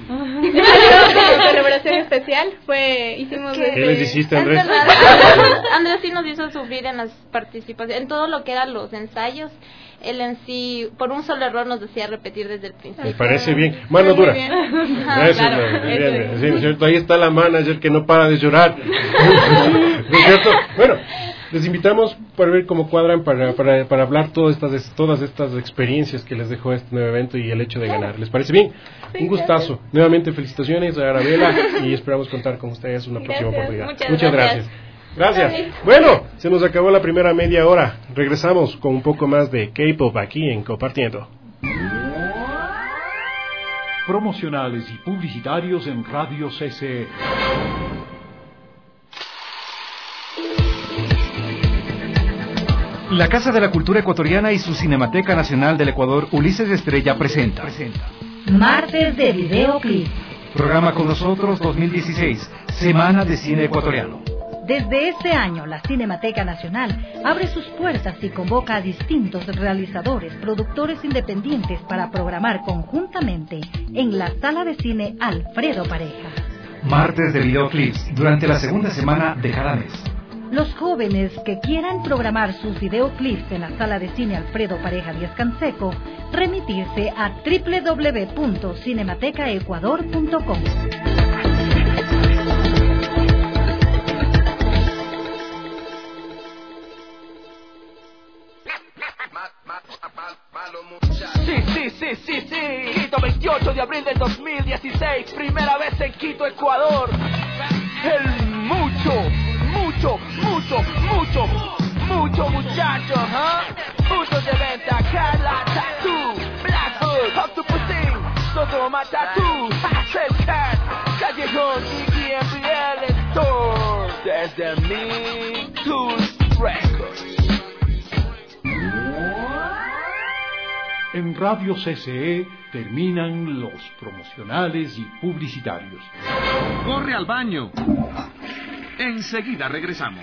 [SPEAKER 13] Una celebración especial fue, hicimos
[SPEAKER 6] ¿Qué
[SPEAKER 13] desde-
[SPEAKER 6] les hiciste,
[SPEAKER 12] Es
[SPEAKER 6] Andrés?
[SPEAKER 12] verdad, Andrés, Andrés sí nos hizo sufrir en las participaciones, en todo lo que eran los ensayos. Él en sí, por un solo error, nos decía repetir desde el principio.
[SPEAKER 6] Me parece bien. Mano dura.
[SPEAKER 12] Ajá,
[SPEAKER 6] Eso,
[SPEAKER 12] claro,
[SPEAKER 6] no, bien,
[SPEAKER 12] eso
[SPEAKER 6] bien,
[SPEAKER 12] es.
[SPEAKER 6] sí, ¿no es cierto? Ahí está la manager que no para de llorar. ¿No es cierto? Bueno, les invitamos para ver cómo cuadran para, para, para hablar todas estas, todas estas experiencias que les dejó este nuevo evento y el hecho de ganar. ¿Les parece bien? Un gustazo. Nuevamente felicitaciones a Arabella y esperamos contar con ustedes una próxima
[SPEAKER 13] Gracias.
[SPEAKER 6] oportunidad.
[SPEAKER 12] Muchas
[SPEAKER 6] gracias.
[SPEAKER 12] gracias.
[SPEAKER 6] Gracias. Bueno, se nos acabó la primera media hora. Regresamos con un poco más de K-pop aquí en Compartiendo.
[SPEAKER 1] Promocionales y publicitarios en Radio C C.
[SPEAKER 14] La Casa de la Cultura Ecuatoriana y su Cinemateca Nacional del Ecuador, Ulises Estrella, presenta.
[SPEAKER 2] Martes de Videoclip.
[SPEAKER 14] Programa con nosotros dos mil dieciséis, Semana de Cine Ecuatoriano.
[SPEAKER 2] Desde este año, la Cinemateca Nacional abre sus puertas y convoca a distintos realizadores, productores independientes para programar conjuntamente en la Sala de Cine Alfredo Pareja.
[SPEAKER 14] Martes de Videoclips, durante la segunda semana de cada mes.
[SPEAKER 2] Los jóvenes que quieran programar sus videoclips en la Sala de Cine Alfredo Pareja Díaz Canseco, remitirse a doble u doble u doble u punto cinemateca ecuador punto com.
[SPEAKER 9] Ecuador. El mucho, mucho, mucho, mucho, mucho muchacho, ¿huh? Puntos de venta, Carla Tattoo, Blackwood, Octopusing, Sodoma Tattoo, Hellcat, Callejón, Iggy M P L Store, desde Mi Tools Records.
[SPEAKER 1] En Radio C C E terminan los promocionales y publicitarios.
[SPEAKER 3] Corre al baño. Enseguida regresamos.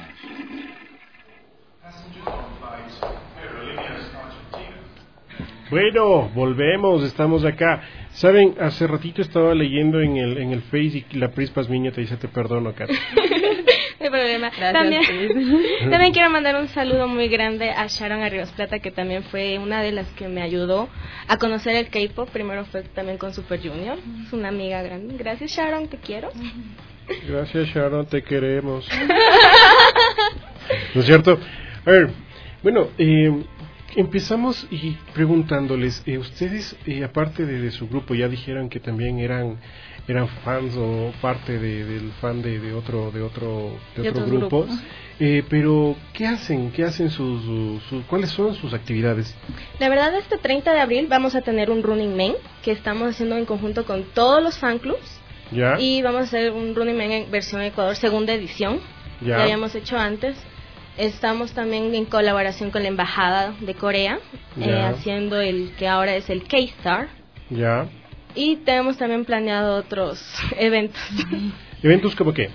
[SPEAKER 6] Bueno, volvemos, estamos acá. Saben, hace ratito estaba leyendo en el en el Face y la Pris Pazmiño te dice te perdono, Kat.
[SPEAKER 7] No hay problema.
[SPEAKER 8] Gracias,
[SPEAKER 7] También,
[SPEAKER 8] Pris.
[SPEAKER 7] también quiero mandar un saludo muy grande a Sharon Arribas Plata, que también fue una de las que me ayudó a conocer el K-pop. Primero fue también con Super Junior. Es una amiga grande. Gracias, Sharon, te quiero.
[SPEAKER 6] Gracias, Sharon, te queremos. ¿No es cierto? A ver, bueno, eh, empezamos y preguntándoles, eh, ustedes, eh, aparte de, de su grupo, ya dijeron que también eran eran fans o parte de, del fan de, de otro de otro de,
[SPEAKER 7] De
[SPEAKER 6] otro
[SPEAKER 7] otros
[SPEAKER 6] grupo,
[SPEAKER 7] grupos.
[SPEAKER 6] eh, pero ¿qué hacen? ¿Qué hacen sus, sus, sus cuáles son sus actividades?
[SPEAKER 7] La verdad, este treinta de abril vamos a tener un Running Man que estamos haciendo en conjunto con todos los fan clubs.
[SPEAKER 6] Ya.
[SPEAKER 7] Y vamos a hacer un Running Man en versión Ecuador, segunda edición.
[SPEAKER 6] Ya.
[SPEAKER 7] Ya habíamos hecho antes. Estamos también en colaboración con la Embajada de Corea, eh,
[SPEAKER 6] Ya.
[SPEAKER 7] haciendo el que ahora es el K-Star.
[SPEAKER 6] Ya.
[SPEAKER 7] Y tenemos también planeado otros eventos.
[SPEAKER 6] ¿Eventos como qué?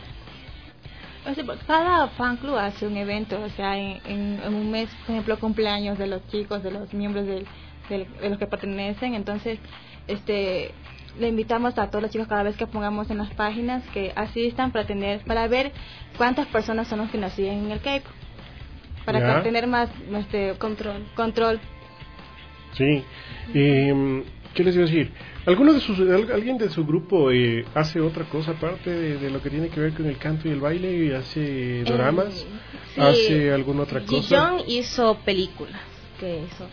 [SPEAKER 8] O sea, pues, cada fan club hace un evento, o sea, en, en, en un mes, por ejemplo, cumpleaños de los chicos, de los miembros del, del, de los que pertenecen. Entonces, este, le invitamos a todos los chicos cada vez que pongamos en las páginas que asistan para tener, para ver cuántas personas son los que nos siguen en el K-pop, para
[SPEAKER 6] Ya.
[SPEAKER 8] que tener más este
[SPEAKER 7] control.
[SPEAKER 8] Control.
[SPEAKER 6] Sí. Eh, ¿Qué les iba a decir? ¿Alguno de sus, al- alguien de su grupo eh, hace otra cosa aparte de, de lo que tiene que ver con el canto y el baile? ¿Y hace doramas?
[SPEAKER 7] sí.
[SPEAKER 6] ¿Hace alguna otra cosa?
[SPEAKER 7] Ji-Young hizo películas, que hizo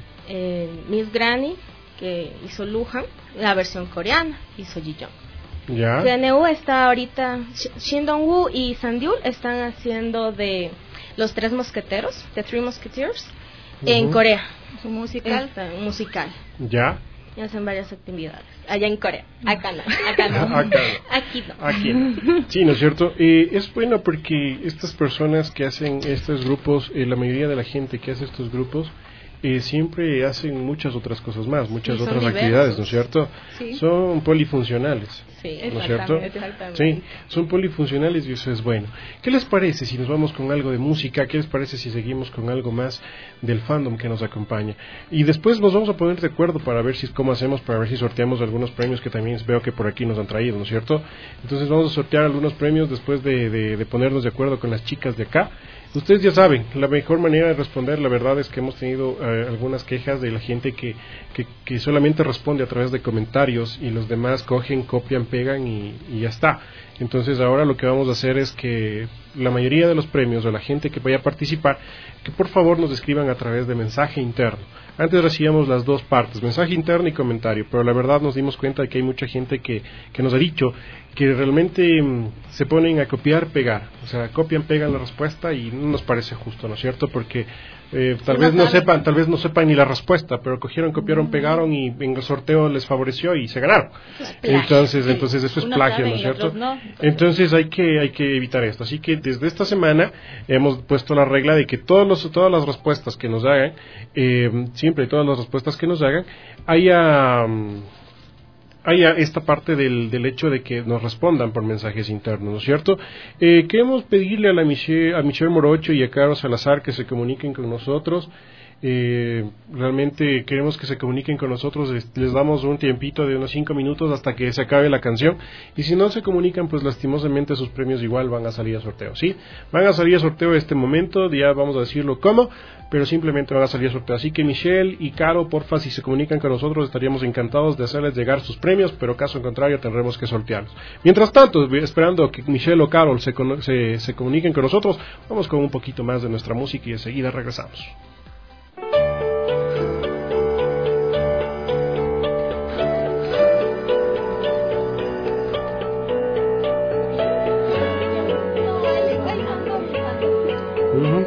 [SPEAKER 7] eh, Miss Granny, que hizo Luhan, la versión coreana, hizo Ji-Young.
[SPEAKER 6] Ya.
[SPEAKER 7] C N U está ahorita, Sh- Shin Dong-woo y Sandyul están haciendo de Los Tres Mosqueteros, The Three Musketeers, en
[SPEAKER 6] Ujú.
[SPEAKER 7] Corea.
[SPEAKER 8] Su musical.
[SPEAKER 7] Está, un musical.
[SPEAKER 6] Ya.
[SPEAKER 7] Y hacen varias actividades. Allá en Corea. Acá no. Acá no.
[SPEAKER 6] Acá no.
[SPEAKER 7] Aquí no.
[SPEAKER 6] Aquí no. Sí, ¿no es cierto? Eh, es bueno porque estas personas que hacen estos grupos, eh, la mayoría de la gente que hace estos grupos, eh, siempre hacen muchas otras cosas más, muchas
[SPEAKER 7] Sí, son
[SPEAKER 6] otras
[SPEAKER 7] diversos.
[SPEAKER 6] actividades, ¿no es cierto?
[SPEAKER 7] Sí.
[SPEAKER 6] Son polifuncionales.
[SPEAKER 7] Sí,
[SPEAKER 6] ¿No es cierto?
[SPEAKER 7] exactamente.
[SPEAKER 6] Sí, son polifuncionales y eso es bueno. ¿Qué les parece si nos vamos con algo de música? ¿Qué les parece si seguimos con algo más del fandom que nos acompaña? Y después nos vamos a poner de acuerdo para ver si cómo hacemos, para ver si sorteamos algunos premios que también veo que por aquí nos han traído, ¿no es cierto? Entonces vamos a sortear algunos premios después de, de, de ponernos de acuerdo con las chicas de acá. Ustedes ya saben, la mejor manera de responder, la verdad es que hemos tenido eh, algunas quejas de la gente que, que, que solamente responde a través de comentarios y los demás cogen, copian, pegan y, y ya está. Entonces ahora lo que vamos a hacer es que la mayoría de los premios o la gente que vaya a participar, que por favor nos escriban a través de mensaje interno. Antes recibíamos las dos partes, mensaje interno y comentario, pero la verdad nos dimos cuenta de que hay mucha gente que, que nos ha dicho que realmente mm, se ponen a copiar, pegar, o sea, copian, pegan la respuesta y no nos parece justo, ¿no es cierto? Porque eh, tal
[SPEAKER 8] No
[SPEAKER 6] vez no
[SPEAKER 8] saben.
[SPEAKER 6] sepan, tal vez no sepan ni la respuesta, pero cogieron, copiaron, pegaron y en el sorteo les favoreció y se ganaron.
[SPEAKER 8] plagio.
[SPEAKER 6] Entonces,
[SPEAKER 8] Sí.
[SPEAKER 6] entonces eso es
[SPEAKER 8] Unos
[SPEAKER 6] plagio,
[SPEAKER 8] saben
[SPEAKER 6] ¿no es
[SPEAKER 8] y
[SPEAKER 6] cierto?
[SPEAKER 8] otros no.
[SPEAKER 6] Entonces hay que hay que evitar esto. Así que desde esta semana hemos puesto la regla de que todos los, todas las respuestas que nos hagan, eh, siempre todas las respuestas que nos hagan, haya, mm, haya esta parte del, del hecho de que nos respondan por mensajes internos, ¿no es cierto? Eh, queremos pedirle a, la Michelle, a Michelle Morocho y a Carlos Salazar que se comuniquen con nosotros. Eh, realmente queremos que se comuniquen con nosotros, les, les damos un tiempito de unos cinco minutos hasta que se acabe la canción, y si no se comunican, pues lastimosamente sus premios igual van a salir a sorteo, ¿sí? Van a salir a sorteo en este momento, ya vamos a decirlo cómo, pero simplemente van a salir a sorteo, así que Michelle y Caro, porfa, si se comunican con nosotros estaríamos encantados de hacerles llegar sus premios, pero caso contrario tendremos que sortearlos. Mientras tanto, esperando que Michelle o Carol se, se, se comuniquen con nosotros, vamos con un poquito más de nuestra música y enseguida regresamos. Uh-huh.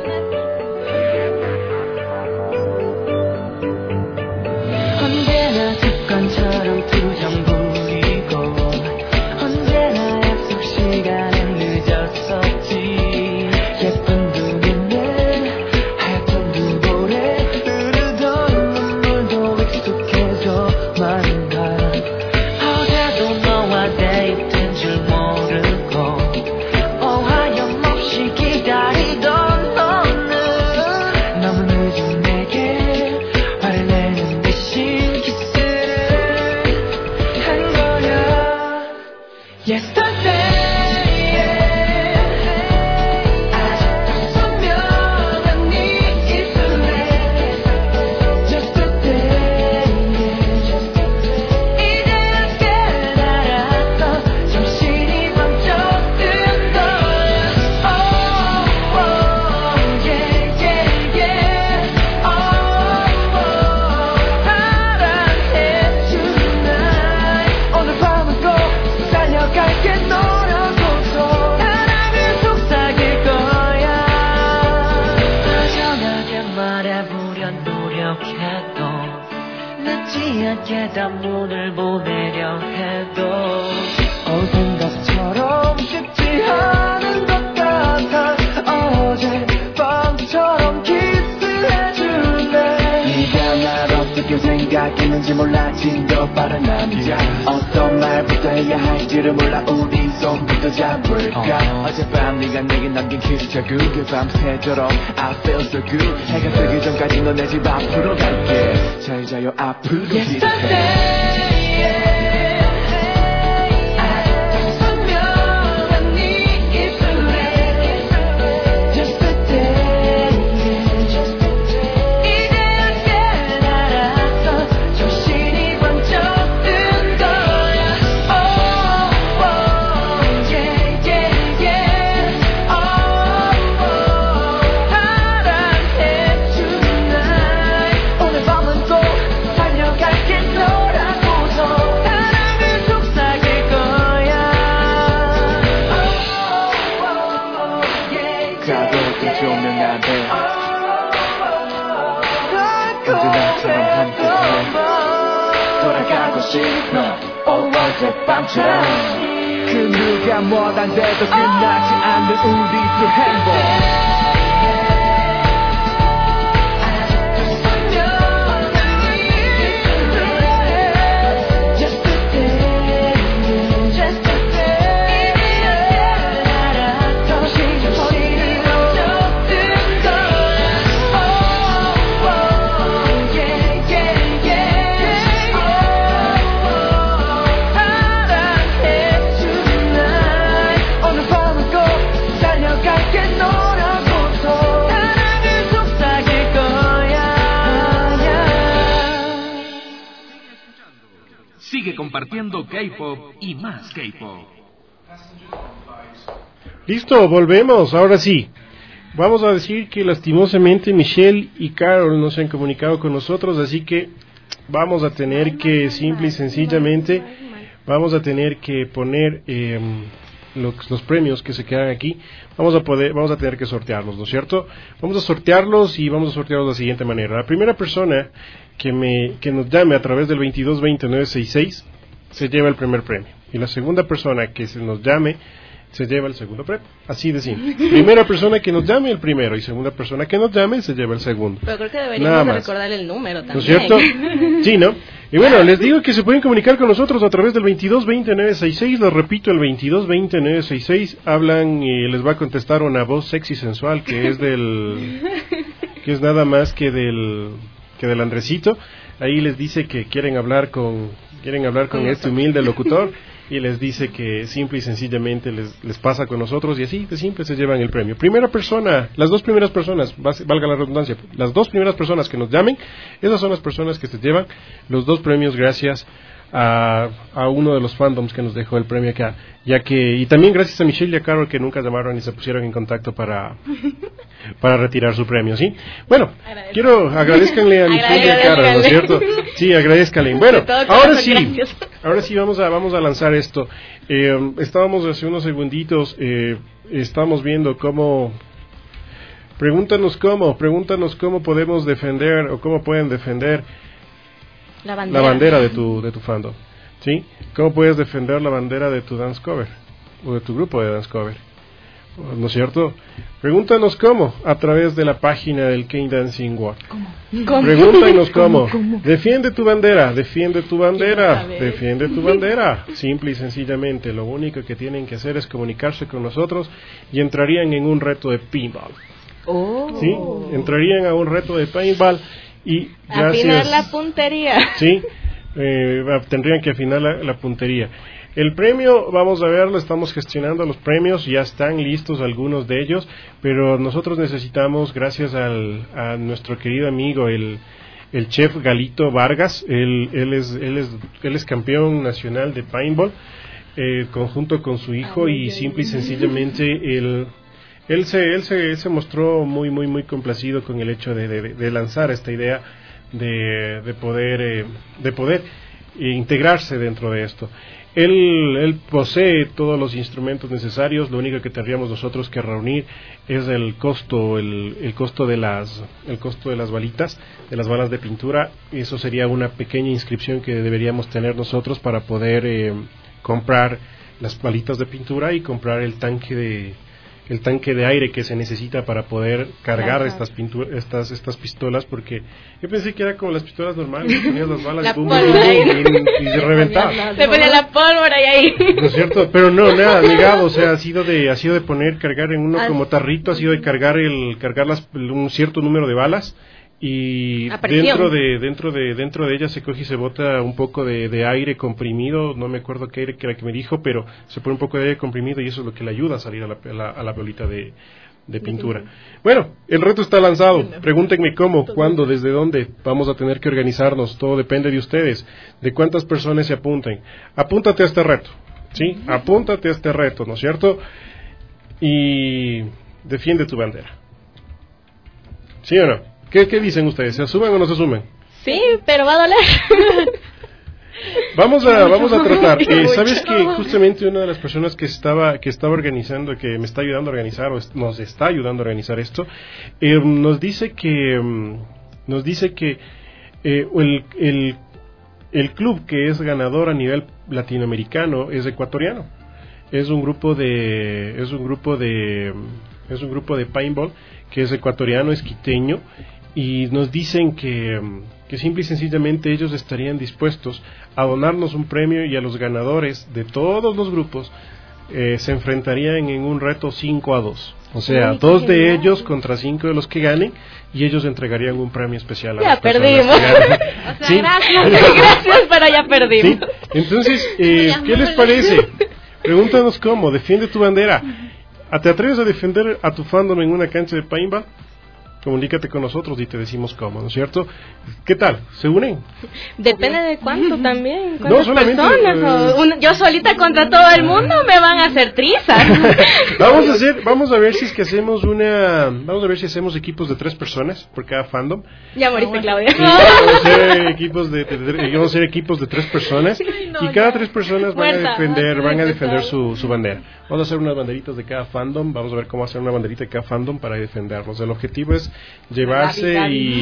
[SPEAKER 4] 언제나 습관처럼 투정 부리고 언제나 약속 시간엔 늦었었지. 예쁜 두 눈에 하얀 두 볼에 흐르던 눈물도 익숙해져만가. 어제도 너와 데이트인 줄 모르고 어하염없이 기다리던 너는 너무 늦은 내게 화를 내는 대신 키스를 한 거야. Yesterday 아직도 선명한 네 입술에 Yesterday 이제야 깨달았어. 정신이 번쩍 든 거야. Oh, oh, yeah, yeah, yeah. Oh, oh, 사랑해 tonight. 오늘 밤은 꼭 달려갈게 너라고서 사랑을 속삭일 거야. 다정하게 말해보려 노력해도 늦지 않게 단문을 보내려 해도 어젠가처럼 쉽지 않은 것 같아. 어젯밤처럼 키스해줄래. 네가 날 어떻게 생각했는지 몰라. 진도 빠른 남자. 어떤 말부터 해야 할지를 몰라. 우리 손부터 잡을까. 어젯밤 네가 내게 남긴 키스 자국 그 밤새도록 I feel so good. 해가 뜨기 전까지 너 내 집 앞으로 갈게. 잘 자요 앞으로 Yesterday 아직도 선명한 네 입술에 Yesterday 이제야 깨달았어. 정신이 번쩍 든 거야. Oh, oh, yeah, yeah, yeah. Oh, oh, 사랑해 tonight. 오늘 밤은 꼭 달려갈게 너라고서 사랑을 속삭일 거야. Oh, oh, yeah, 가볍게 조명하네. 언제나처럼 함께해. 돌아가고 싶어. Oh, 어젯밤처럼 그 누가 뭐란 데도 끝나지 않는 우리 두 행복.
[SPEAKER 3] Sigue compartiendo K-pop y más K-pop.
[SPEAKER 6] Listo, volvemos, ahora sí. Vamos a decir que lastimosamente Michelle y Carol no se han comunicado con nosotros, así que vamos a tener que simple y sencillamente vamos a tener que poner eh, los, los premios que se quedan aquí. Vamos a poder, vamos a tener que sortearlos, ¿no es cierto? Vamos a sortearlos y vamos a sortearlos de la siguiente manera. La primera persona que me que nos llame a través del veintidós veinte nueve sesenta y seis se lleva el primer premio, y la segunda persona que se nos llame se lleva el segundo premio. Así de simple. Primera persona que nos llame el primero y segunda persona que nos llame se lleva el segundo.
[SPEAKER 7] Pero creo que deberíamos de recordar el número también.
[SPEAKER 6] ¿No es cierto? Sí, ¿no? Y bueno, les digo que se pueden comunicar con nosotros a través del veintidós veinte nueve sesenta y seis. Lo repito, el veintidós veinte nueve sesenta y seis. Hablan y les va a contestar una voz sexy sensual que es del que es nada más que del que del Andresito. Ahí les dice que quieren hablar con quieren hablar con este humilde locutor y les dice que simple y sencillamente les, les pasa con nosotros, y así de simple se llevan el premio. Primera persona, las dos primeras personas, valga la redundancia, las dos primeras personas que nos llamen, esas son las personas que se llevan los dos premios gracias a, a uno de los fandoms que nos dejó el premio acá, ya que, y también gracias a Michelle y a Carol que nunca llamaron y se pusieron en contacto para para retirar su premio, ¿sí? Bueno, Agradezco. quiero agradezcanle a Michelle y a Carol, ¿no es cierto? Sí, agradezcanle. Bueno, ahora sí, gracias. ahora sí vamos a vamos a lanzar esto. Eh, estábamos hace unos segunditos, eh, estábamos viendo cómo Pregúntanos cómo, pregúntanos cómo podemos defender o cómo pueden defender
[SPEAKER 7] la bandera,
[SPEAKER 6] la bandera de tu de tu fandom, ¿sí? ¿Cómo puedes defender la bandera de tu dance cover o de tu grupo de dance cover? ¿No es cierto? Pregúntanos cómo a través de la página del K-Dancing World.
[SPEAKER 7] ¿Cómo?
[SPEAKER 6] Pregúntanos cómo. ¿Cómo? ¿Cómo? Defiende tu bandera, defiende tu bandera, defiende tu bandera. Simple y sencillamente, lo único que tienen que hacer es comunicarse con nosotros y entrarían en un reto de paintball.
[SPEAKER 7] Oh.
[SPEAKER 6] ¿Sí? Entrarían a un reto de paintball y gracias,
[SPEAKER 7] afinar la puntería.
[SPEAKER 6] Sí, eh, tendrían que afinar la, la puntería. El premio, vamos a verlo, estamos gestionando los premios, ya están listos algunos de ellos, pero nosotros necesitamos, gracias al, a nuestro querido amigo, el, el chef Galito Vargas, él, él, es, él, es, él es campeón nacional de paintball, eh, conjunto con su hijo, y simple y sencillamente él, él, se, él, se, él se mostró muy, muy, muy complacido con el hecho de, de, de lanzar esta idea de, de poder, eh, de poder integrarse dentro de esto. Él, él posee todos los instrumentos necesarios, lo único que tendríamos nosotros que reunir es el costo, el, el costo de las, el costo de las balitas, de las balas de pintura. Eso sería una pequeña inscripción que deberíamos tener nosotros para poder eh, comprar las balitas de pintura y comprar el tanque de, el tanque de aire que se necesita para poder cargar Ajá. estas pinturas, estas estas pistolas, porque yo pensé que era como las pistolas normales, ponías las balas
[SPEAKER 7] la
[SPEAKER 6] boom, boom, boom, y, y se reventaba.
[SPEAKER 7] Se ponía la pólvora y ahí.
[SPEAKER 6] ¿No es cierto? Pero no, nada, negado, o sea, ha sido de ha sido de poner, cargar en uno como tarrito, ha sido de cargar el cargar las, un cierto número de balas, y dentro de dentro de dentro de ella se coge y se bota un poco de, de aire comprimido, no me acuerdo qué aire que era que me dijo, pero se pone un poco de aire comprimido y eso es lo que le ayuda a salir a la, a la, a la bolita de, de pintura. Bueno, el reto está lanzado. Pregúntenme cómo, cuándo, desde dónde. Vamos a tener que organizarnos. Todo depende de ustedes, de cuántas personas se apunten. Apúntate a este reto, ¿sí? Apúntate a este reto, ¿no es cierto? Y defiende tu bandera. ¿Sí o no? ¿Qué, ¿Qué dicen ustedes? ¿Se asumen o no se asumen?
[SPEAKER 7] Sí, pero va a doler.
[SPEAKER 6] Vamos a vamos a tratar. Eh, Sabes que justamente una de las personas que estaba que estaba organizando, que me está ayudando a organizar o nos está ayudando a organizar esto, eh, nos dice que um, nos dice que eh, el, el el club que es ganador a nivel latinoamericano es ecuatoriano. Es un grupo de es un grupo de es un grupo de paintball que es ecuatoriano, es quiteño. Y nos dicen que, que simple y sencillamente ellos estarían dispuestos a donarnos un premio, y a los ganadores de todos los grupos eh, se enfrentarían en un reto cinco a dos. O sea, Ay, dos de genial. ellos contra cinco de los que ganen, y ellos entregarían un premio especial a
[SPEAKER 7] ya
[SPEAKER 6] las
[SPEAKER 7] perdimos.
[SPEAKER 6] personas que ganen.
[SPEAKER 7] O sea,
[SPEAKER 6] ¿Sí?
[SPEAKER 7] gracias, gracias, pero ya perdimos.
[SPEAKER 6] ¿Sí? Entonces, eh, ¿qué les parece? Pregúntanos cómo. Defiende tu bandera. ¿Te atreves a defender a tu fandom en una cancha de paintball? Comunícate con nosotros y te decimos cómo, ¿no es cierto? ¿Qué tal? ¿Se unen?
[SPEAKER 7] Depende de cuánto también.
[SPEAKER 6] No, solamente,
[SPEAKER 7] personas?
[SPEAKER 6] Eh,
[SPEAKER 7] o un, yo solita contra todo el mundo me van a hacer trizas.
[SPEAKER 6] Vamos a hacer, vamos a ver si es que hacemos una, vamos a ver si hacemos equipos de tres personas por cada fandom.
[SPEAKER 7] Ya moriste, Claudia.
[SPEAKER 6] Sí, vamos a hacer equipos de, de, de, vamos a hacer equipos de tres personas, no, y cada tres personas van Muerta, a defender, van a defender su, su bandera. Vamos a hacer unas banderitas de cada fandom, vamos a ver cómo hacer una banderita de cada fandom para defendernos. El objetivo es llevarse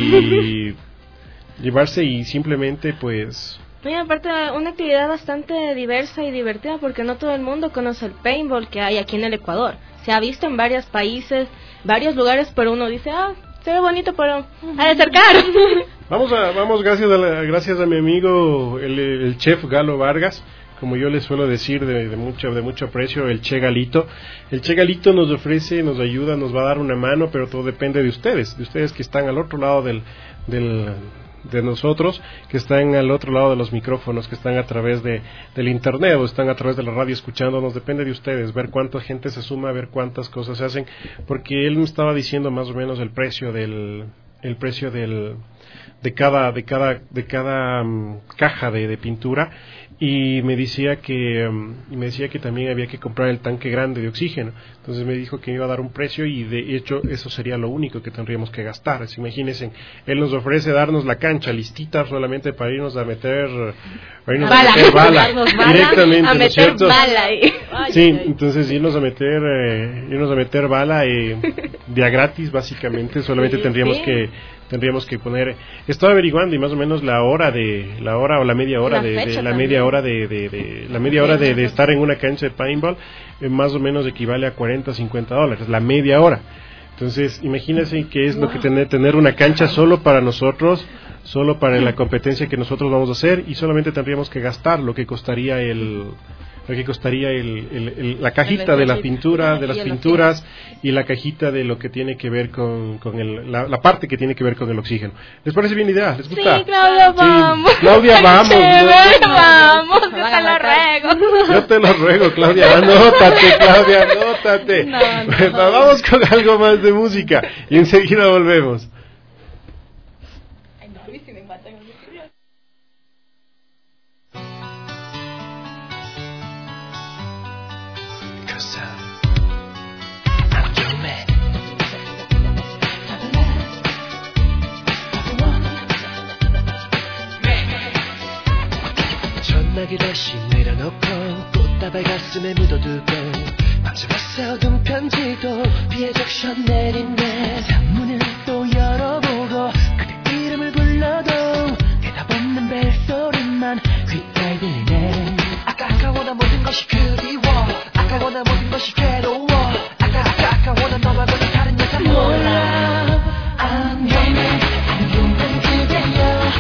[SPEAKER 6] y llevarse y simplemente pues
[SPEAKER 7] y aparte una actividad bastante diversa y divertida, porque no todo el mundo conoce el paintball que hay aquí en el Ecuador. Se ha visto en varios países, varios lugares, pero uno dice, ah, se ve bonito, pero ha de ser caro.
[SPEAKER 6] Vamos a, vamos gracias a la, gracias a mi amigo el, el chef Galo Vargas, como yo les suelo decir, de, de mucho de mucho aprecio, el Che Galito. El Che Galito nos ofrece, nos ayuda, nos va a dar una mano, pero todo depende de ustedes, de ustedes que están al otro lado del, del de nosotros, que están al otro lado de los micrófonos, que están a través de del internet o están a través de la radio escuchándonos. Depende de ustedes, ver cuánta gente se suma, ver cuántas cosas se hacen, porque él me estaba diciendo más o menos el precio del el precio del de cada de cada de cada um, caja de, de pintura, y me decía que um, y me decía que también había que comprar el tanque grande de oxígeno. Entonces me dijo que me iba a dar un precio, y de hecho eso sería lo único que tendríamos que gastar. Así, imagínense, él nos ofrece darnos la cancha listita solamente para irnos a meter, para irnos
[SPEAKER 7] bala.
[SPEAKER 6] a meter bala,
[SPEAKER 7] bala
[SPEAKER 6] directamente,
[SPEAKER 7] a
[SPEAKER 6] ¿no es
[SPEAKER 7] meter
[SPEAKER 6] cierto?
[SPEAKER 7] Bala ahí.
[SPEAKER 6] Sí, ay. Entonces irnos a meter, eh, irnos a meter bala eh, de a gratis, básicamente. Solamente sí, tendríamos sí. que tendríamos que poner. Estaba averiguando y más o menos la hora de la hora o la media hora la de, de la media hora de, de, de la media hora de, de estar en una cancha de paintball eh, más o menos equivale a cuarenta, cincuenta dólares la media hora. Entonces, imagínense qué es wow. lo que tener tener una cancha solo para nosotros, solo para la competencia que nosotros vamos a hacer y solamente tendríamos que gastar lo que costaría el lo que costaría el, el, el, la cajita de la pintura, de las pinturas y la cajita de lo que tiene que ver con, con el, la, la parte que tiene que ver con el oxígeno. ¿Les parece bien la idea? ¿Les gusta?
[SPEAKER 8] Sí, Claudia, vamos.
[SPEAKER 6] Sí, Claudia, vamos.
[SPEAKER 8] Chévere, no, vamos, yo te lo ruego.
[SPEAKER 6] Yo te lo ruego, Claudia, anótate, Claudia, anótate. No, no. Vamos con algo más de música y enseguida volvemos.
[SPEAKER 15] 전화기 다시 내려놓고 꽃다발 가슴에 묻어두고 마지막 써둔 편지도 비에 적셔 내린대 창문을 또 열어보고 그대 이름을 불러도 대답 없는 벨소리만 귓가에 들리네 아까 아까워나 모든 것이 그리워 아까워나 모든 것이 괴로워 아까 아까 아까워나 너 말고는 다른 여자 몰라 안녕해 안녕한 그대여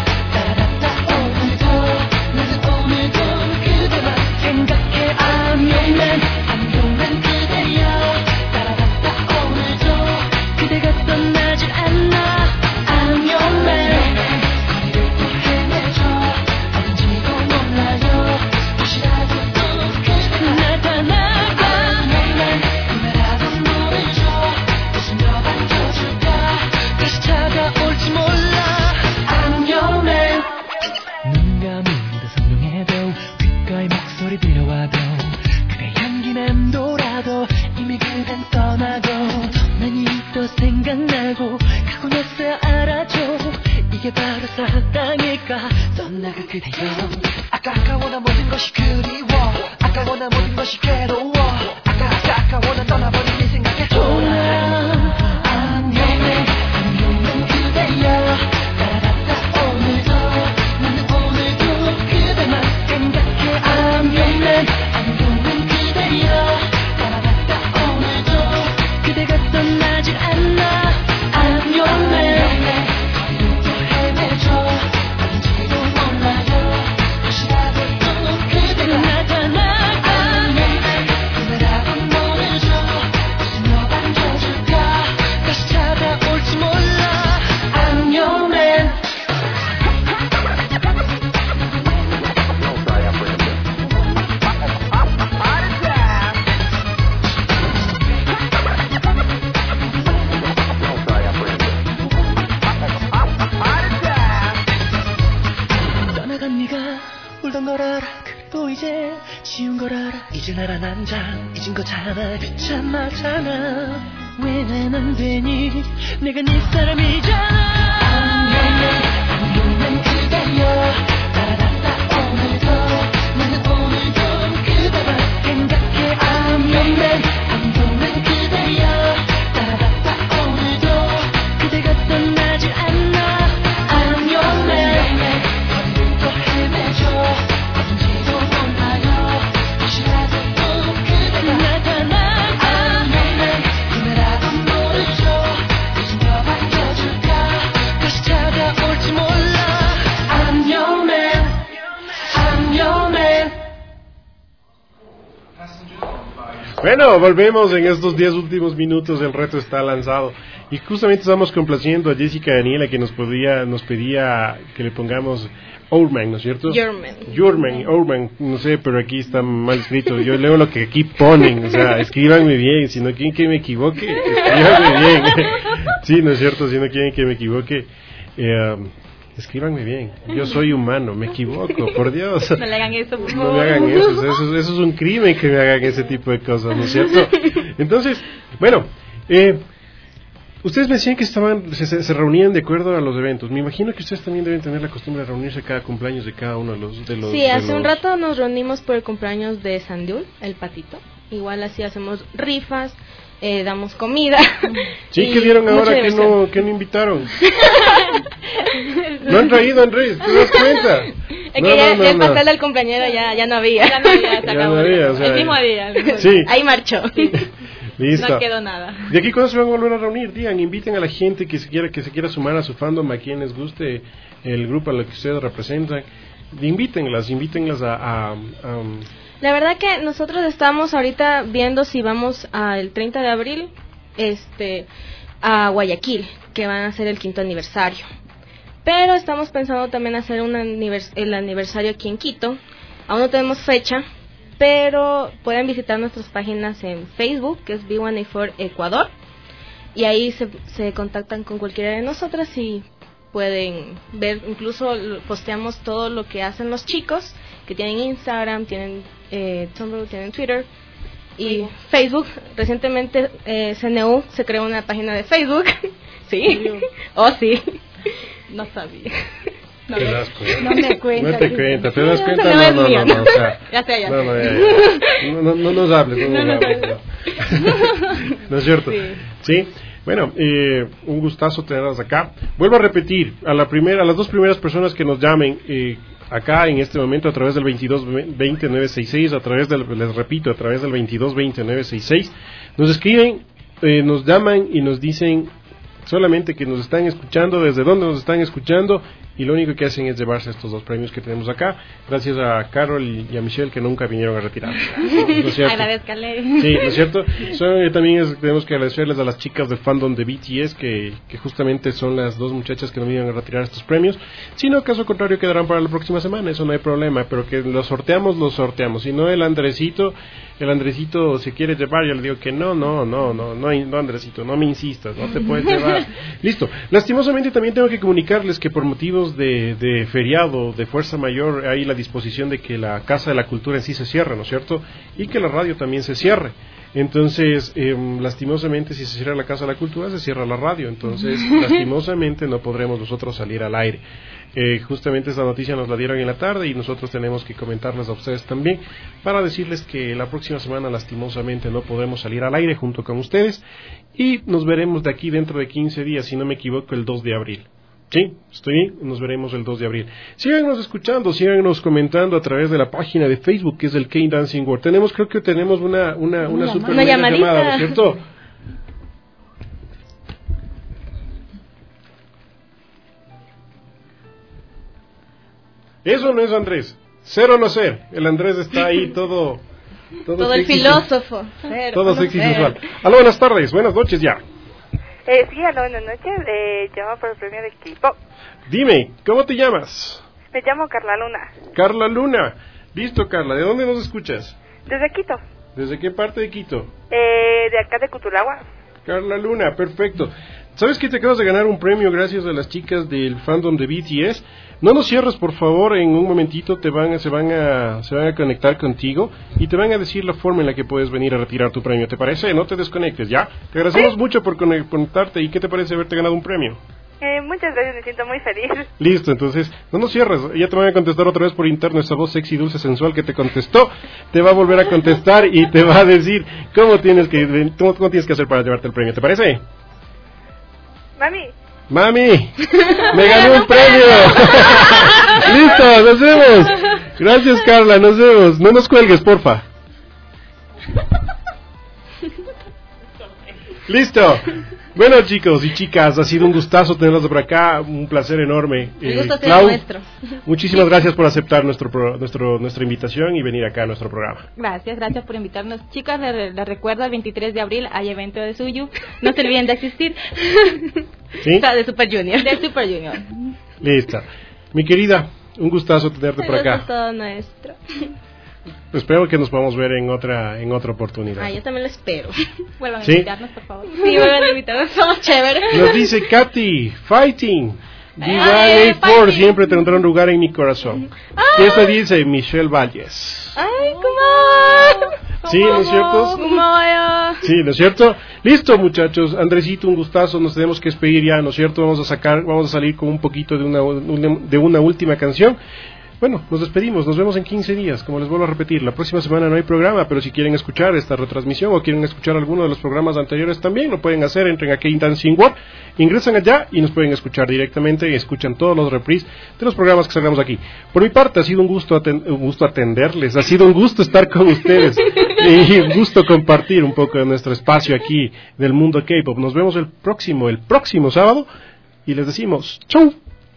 [SPEAKER 15] 생각해 안녕한 안녕한 그대여 따라갔다 오늘도 그대가 떠나질 않나 안녕해 거리를 또 헤매줘 어딘지도 몰라요 혹시라도 또 그대가 나타나가 안녕한 그날하고 모르죠 무슨 너 반겨줄까 다시 찾아올지 몰라 안녕해 눈 감은데 선명해도 귓가에 목소리 들려와도 그대 향기 맴돌아도 이미 그댄 떠나고 난 또 생각나고 가고 나서야 알아줘 이게 바로 사랑일까 떠나가 그대여 아까 아까워나 모든 것이 그리워 아까워나 모든 것이 괴로워 아까 아까 아까워나 떠나버린 네 생각에 돌아 안녕해 안녕한 그대여 따라갔다 오늘도 나는 오늘도 그대만 생각해 안녕한 안녕한 그대여 따라갔다 오늘도 그대가 떠나질 않나 안녕해 거리를 또 헤매줘 어딘지도 몰라요 혹시라도 또 그대가 나타나가 안녕해 그대라고 모르죠 무슨 너 반겨줄까 다시 찾아올지 몰라 안녕해 떠나간 네가 울던 걸 알아 그래도 이제 지운 걸 알아 이제 나란 앉아 잊은 거잖아 귀찮아잖아 왜 난 안 되니 내가 네 사람이잖아 안녕해 안녕한 그대여 따라갔다 오늘도 나는 오늘도 그대만 생각해 안녕해 안녕한 그대여 따라갔다 오늘도 그대가 떠나질 않나 안녕해 거리를 또 헤매줘 어딘지도 몰라요 혹시라도 또 그대가 나타나가 안녕해 그날하고 모르죠 무슨 너 반겨줄까 다시 찾아올지 몰라 안녕해 안녕해.
[SPEAKER 6] Bueno, volvemos en estos diez últimos minutos, el reto está lanzado y justamente estamos complaciendo a Jessica Daniela que nos podía, nos pedía que le pongamos Ourman, ¿no es cierto?
[SPEAKER 7] Yurman.
[SPEAKER 6] Yurman, Ourman, no sé, pero aquí está mal escrito, yo leo lo que aquí ponen, o sea, escríbanme bien, si no quieren que me equivoque, escríbanme bien, sí, ¿no es cierto? Si no quieren que me equivoque, eh, escríbanme bien, yo soy humano, me equivoco, por Dios.
[SPEAKER 8] No le hagan eso, por favor.
[SPEAKER 6] No me hagan eso, eso, eso es un crimen que me hagan ese tipo de cosas, ¿no es cierto? Entonces, bueno, eh, Ustedes me decían que estaban se, se reunían de acuerdo a los eventos. Me imagino que ustedes también deben tener la costumbre de reunirse cada cumpleaños de cada uno de los... De los
[SPEAKER 7] sí,
[SPEAKER 6] de
[SPEAKER 7] hace
[SPEAKER 6] los...
[SPEAKER 7] un rato nos reunimos por el cumpleaños de Sandiul, el patito. Igual así hacemos rifas, eh, damos comida.
[SPEAKER 6] Sí, ¿qué dieron ahora que no, que no invitaron? No han traído, Andrés, ¿te das cuenta?
[SPEAKER 7] Es
[SPEAKER 6] no,
[SPEAKER 7] que ya,
[SPEAKER 6] no, no,
[SPEAKER 7] ya el
[SPEAKER 6] no.
[SPEAKER 7] pastel del compañero ya, ya no había.
[SPEAKER 8] Ya no había, se
[SPEAKER 6] Ya
[SPEAKER 8] acabó.
[SPEAKER 6] no había, o sea,
[SPEAKER 8] el mismo día. El mismo
[SPEAKER 6] sí.
[SPEAKER 8] día.
[SPEAKER 7] Ahí marchó.
[SPEAKER 6] Listo.
[SPEAKER 8] No quedó nada.
[SPEAKER 6] ¿De aquí cuándo se van a volver a reunir? Digan, inviten a la gente que se quiera que se quiera sumar a su fandom, a quien les guste el grupo a lo que ustedes representan. Invítenlas, invítenlas a... a, a
[SPEAKER 7] La verdad que nosotros estamos ahorita viendo si vamos al treinta de abril este, a Guayaquil, que van a ser el quinto aniversario. Pero estamos pensando también hacer un anivers- el aniversario aquí en Quito. Aún no tenemos fecha, pero pueden visitar nuestras páginas en Facebook, que es B uno A cuatro Ecuador, y ahí se, se contactan con cualquiera de nosotras y pueden ver, incluso posteamos todo lo que hacen los chicos, que tienen Instagram, tienen eh, Tumblr, tienen Twitter y Facebook. Recientemente eh, C N U se creó una página de Facebook. Sí, oh sí.
[SPEAKER 8] No sabía. No,
[SPEAKER 6] Qué asco.
[SPEAKER 8] no me cuenta.
[SPEAKER 6] No te cuenta, ¿te das cuenta?
[SPEAKER 8] No,
[SPEAKER 6] No,
[SPEAKER 8] es
[SPEAKER 6] no,
[SPEAKER 8] mío.
[SPEAKER 6] no, no, o sea,
[SPEAKER 8] Ya sé, ya
[SPEAKER 6] no,
[SPEAKER 8] sé.
[SPEAKER 6] no, ya, ya. No, no, no nos hables, no
[SPEAKER 8] No,
[SPEAKER 6] nos
[SPEAKER 8] no,
[SPEAKER 6] hables. No. ¿No es cierto?
[SPEAKER 8] Sí.
[SPEAKER 6] Sí. Bueno, eh, un gustazo tenerlas acá. Vuelvo a repetir, a la primera, a las dos primeras personas que nos llamen eh, acá en este momento a través del veintidós veinte nueve sesenta y seis, a través del, les repito, a través del veintidós veinte nueve sesenta y seis, nos escriben, eh, nos llaman y nos dicen solamente que nos están escuchando, desde dónde nos están escuchando, y lo único que hacen es llevarse estos dos premios que tenemos acá, gracias a Carol y a Michelle que nunca vinieron a retirar. ¿No es cierto?
[SPEAKER 8] Agradezcale.
[SPEAKER 6] Sí, ¿no es cierto? So, eh, también es, tenemos que agradecerles a las chicas del fandom de B T S que, que justamente son las dos muchachas que no vinieron a retirar estos premios. Si no, caso contrario, quedarán para la próxima semana, eso no hay problema, pero que los sorteamos, los sorteamos. Si no, el Andresito, el Andresito se quiere llevar, yo le digo que no, no, no, no, no, no Andresito, no me insistas, no te puedes llevar. Listo. Lastimosamente también tengo que comunicarles que por motivos de, de feriado, de fuerza mayor, hay la disposición de que la Casa de la Cultura en sí se cierre, ¿no es cierto? Y que la radio también se cierre. Entonces, eh, lastimosamente, si se cierra la Casa de la Cultura, se cierra la radio. Entonces, lastimosamente, no podremos nosotros salir al aire. Eh, justamente esta noticia nos la dieron en la tarde y nosotros tenemos que comentarles a ustedes también para decirles que la próxima semana, lastimosamente, no podremos salir al aire junto con ustedes y nos veremos de aquí dentro de quince días, si no me equivoco, el dos de abril. Sí, estoy bien, nos veremos el dos de abril. Síganos escuchando, síganos comentando a través de la página de Facebook, que es el K-Dancing World. Tenemos, creo que tenemos una, una, una, super
[SPEAKER 7] una
[SPEAKER 6] llamada, ¿no es cierto? Eso no es Andrés, ser o no ser. El Andrés está ahí todo...
[SPEAKER 7] Todo, todo el
[SPEAKER 6] sexy,
[SPEAKER 7] filósofo.
[SPEAKER 6] Ser, todo sexy y sensual. Aló, buenas tardes, buenas noches ya.
[SPEAKER 16] Eh, sí, aló, buenas noches. Eh, llamo por el premio de equipo.
[SPEAKER 6] Dime, ¿cómo te llamas?
[SPEAKER 16] Me llamo Carla Luna.
[SPEAKER 6] Carla Luna. Listo, Carla. ¿De dónde nos escuchas?
[SPEAKER 16] Desde Quito.
[SPEAKER 6] ¿Desde qué parte de Quito?
[SPEAKER 16] Eh, de acá de Cutulagua.
[SPEAKER 6] Carla Luna, perfecto. ¿Sabes que te acabas de ganar un premio gracias a las chicas del fandom de B T S? No nos cierres, por favor, en un momentito te van a, se van a se van a conectar contigo y te van a decir la forma en la que puedes venir a retirar tu premio. ¿Te parece? No te desconectes, ¿ya? Te agradecemos ¿Sí? mucho por conectarte. ¿Y qué te parece haberte ganado un premio?
[SPEAKER 16] Eh, muchas gracias, me siento muy feliz.
[SPEAKER 6] Listo, entonces, no nos cierres. Ya te van a contestar otra vez por interno esa voz sexy, dulce, sensual que te contestó. Te va a volver a contestar y te va a decir cómo tienes que cómo, cómo tienes que hacer para llevarte el premio. ¿Te parece?
[SPEAKER 16] Mami.
[SPEAKER 6] Mami, me gané un premio. Listo, nos vemos. Gracias, Carla, nos vemos. No nos cuelgues, porfa. Listo. Bueno, chicos y chicas, ha sido un gustazo tenerlos por acá, un placer enorme.
[SPEAKER 7] El gusto
[SPEAKER 6] eh,
[SPEAKER 7] es Clau, nuestro.
[SPEAKER 6] Muchísimas gracias por aceptar nuestro, pro, nuestro nuestra invitación y venir acá a nuestro programa.
[SPEAKER 8] Gracias, gracias por invitarnos. Chicas, les, les recuerdo, el veintitrés de abril hay evento de Suyu. No se olviden de asistir.
[SPEAKER 6] ¿Sí?
[SPEAKER 8] O sea, de Super Junior. De Super Junior.
[SPEAKER 6] Listo. Mi querida, un gustazo tenerte por acá.
[SPEAKER 7] Es todo nuestro.
[SPEAKER 6] Espero que nos podamos ver en otra en otra oportunidad.
[SPEAKER 7] Ah, yo también lo espero.
[SPEAKER 8] Vuelvan
[SPEAKER 6] ¿Sí?
[SPEAKER 8] a invitarnos, por favor.
[SPEAKER 7] Sí, vuelvan a invitarnos, somos chéveres.
[SPEAKER 6] Nos dice Katy, fighting. Divine por siempre tendrá un lugar en mi corazón. Y eso dice Michelle Valles.
[SPEAKER 7] ¡Ay, cómo!
[SPEAKER 6] Sí, ¿no es cierto? Sí, ¿no es cierto? Listo, muchachos. Andresito, un gustazo. Nos tenemos que despedir ya, ¿no es cierto? Vamos a sacar, vamos a salir con un poquito de una, de una última canción. Bueno, nos despedimos, nos vemos en quince días, como les vuelvo a repetir, la próxima semana no hay programa, pero si quieren escuchar esta retransmisión o quieren escuchar alguno de los programas anteriores también, lo pueden hacer, entren a K-Dancing World, ingresan allá y nos pueden escuchar directamente y escuchan todos los reprises de los programas que sacamos aquí. Por mi parte, ha sido un gusto, aten- un gusto atenderles, ha sido un gusto estar con ustedes y un gusto compartir un poco de nuestro espacio aquí del mundo K-Pop. Nos vemos el próximo, el próximo sábado y les decimos ¡chau!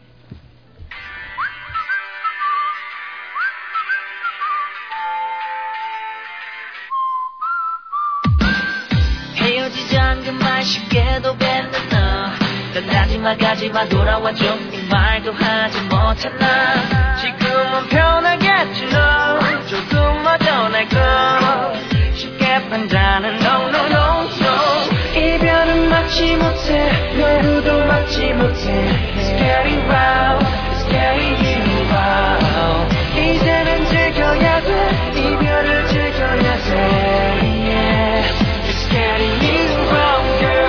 [SPEAKER 15] 쉽게도 뱉는 너 끝나지 마 가지 마 돌아와줘 이 말도 하지 못했나 지금은 편하겠지 너 조금만 더 날 거 쉽게 판단은 no no no no 이별은 막지 못해 누구도 막지 못해 It's getting round It's getting you out 이제는 즐겨야 돼 이별을 즐겨야 돼 yeah. It's getting you round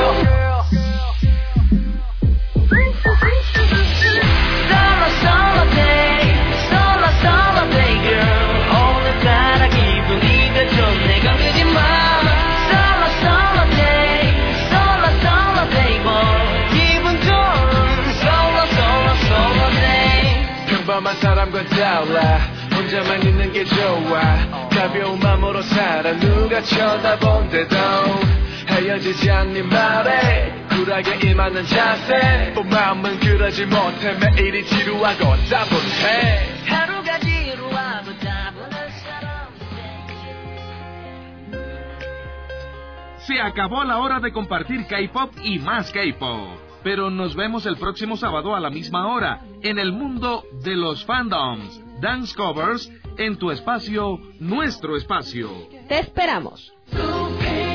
[SPEAKER 15] 평범한 사람과 달라 혼자만 있는 게 좋아 가벼운 마음으로 살아 누가 쳐다본대도 헤어지지 않는 말에 쿨하게 임하는 자세 또 마음은 그러지 못해 매일이 지루하고 따분해 하루가 지루하고 따분한 사람
[SPEAKER 3] Se acabó la hora de compartir K-Pop y más K-Pop. Pero nos vemos el próximo sábado a la misma hora en el mundo de los fandoms, Dance Covers, en tu espacio, nuestro espacio.
[SPEAKER 17] Te esperamos.
[SPEAKER 15] Super.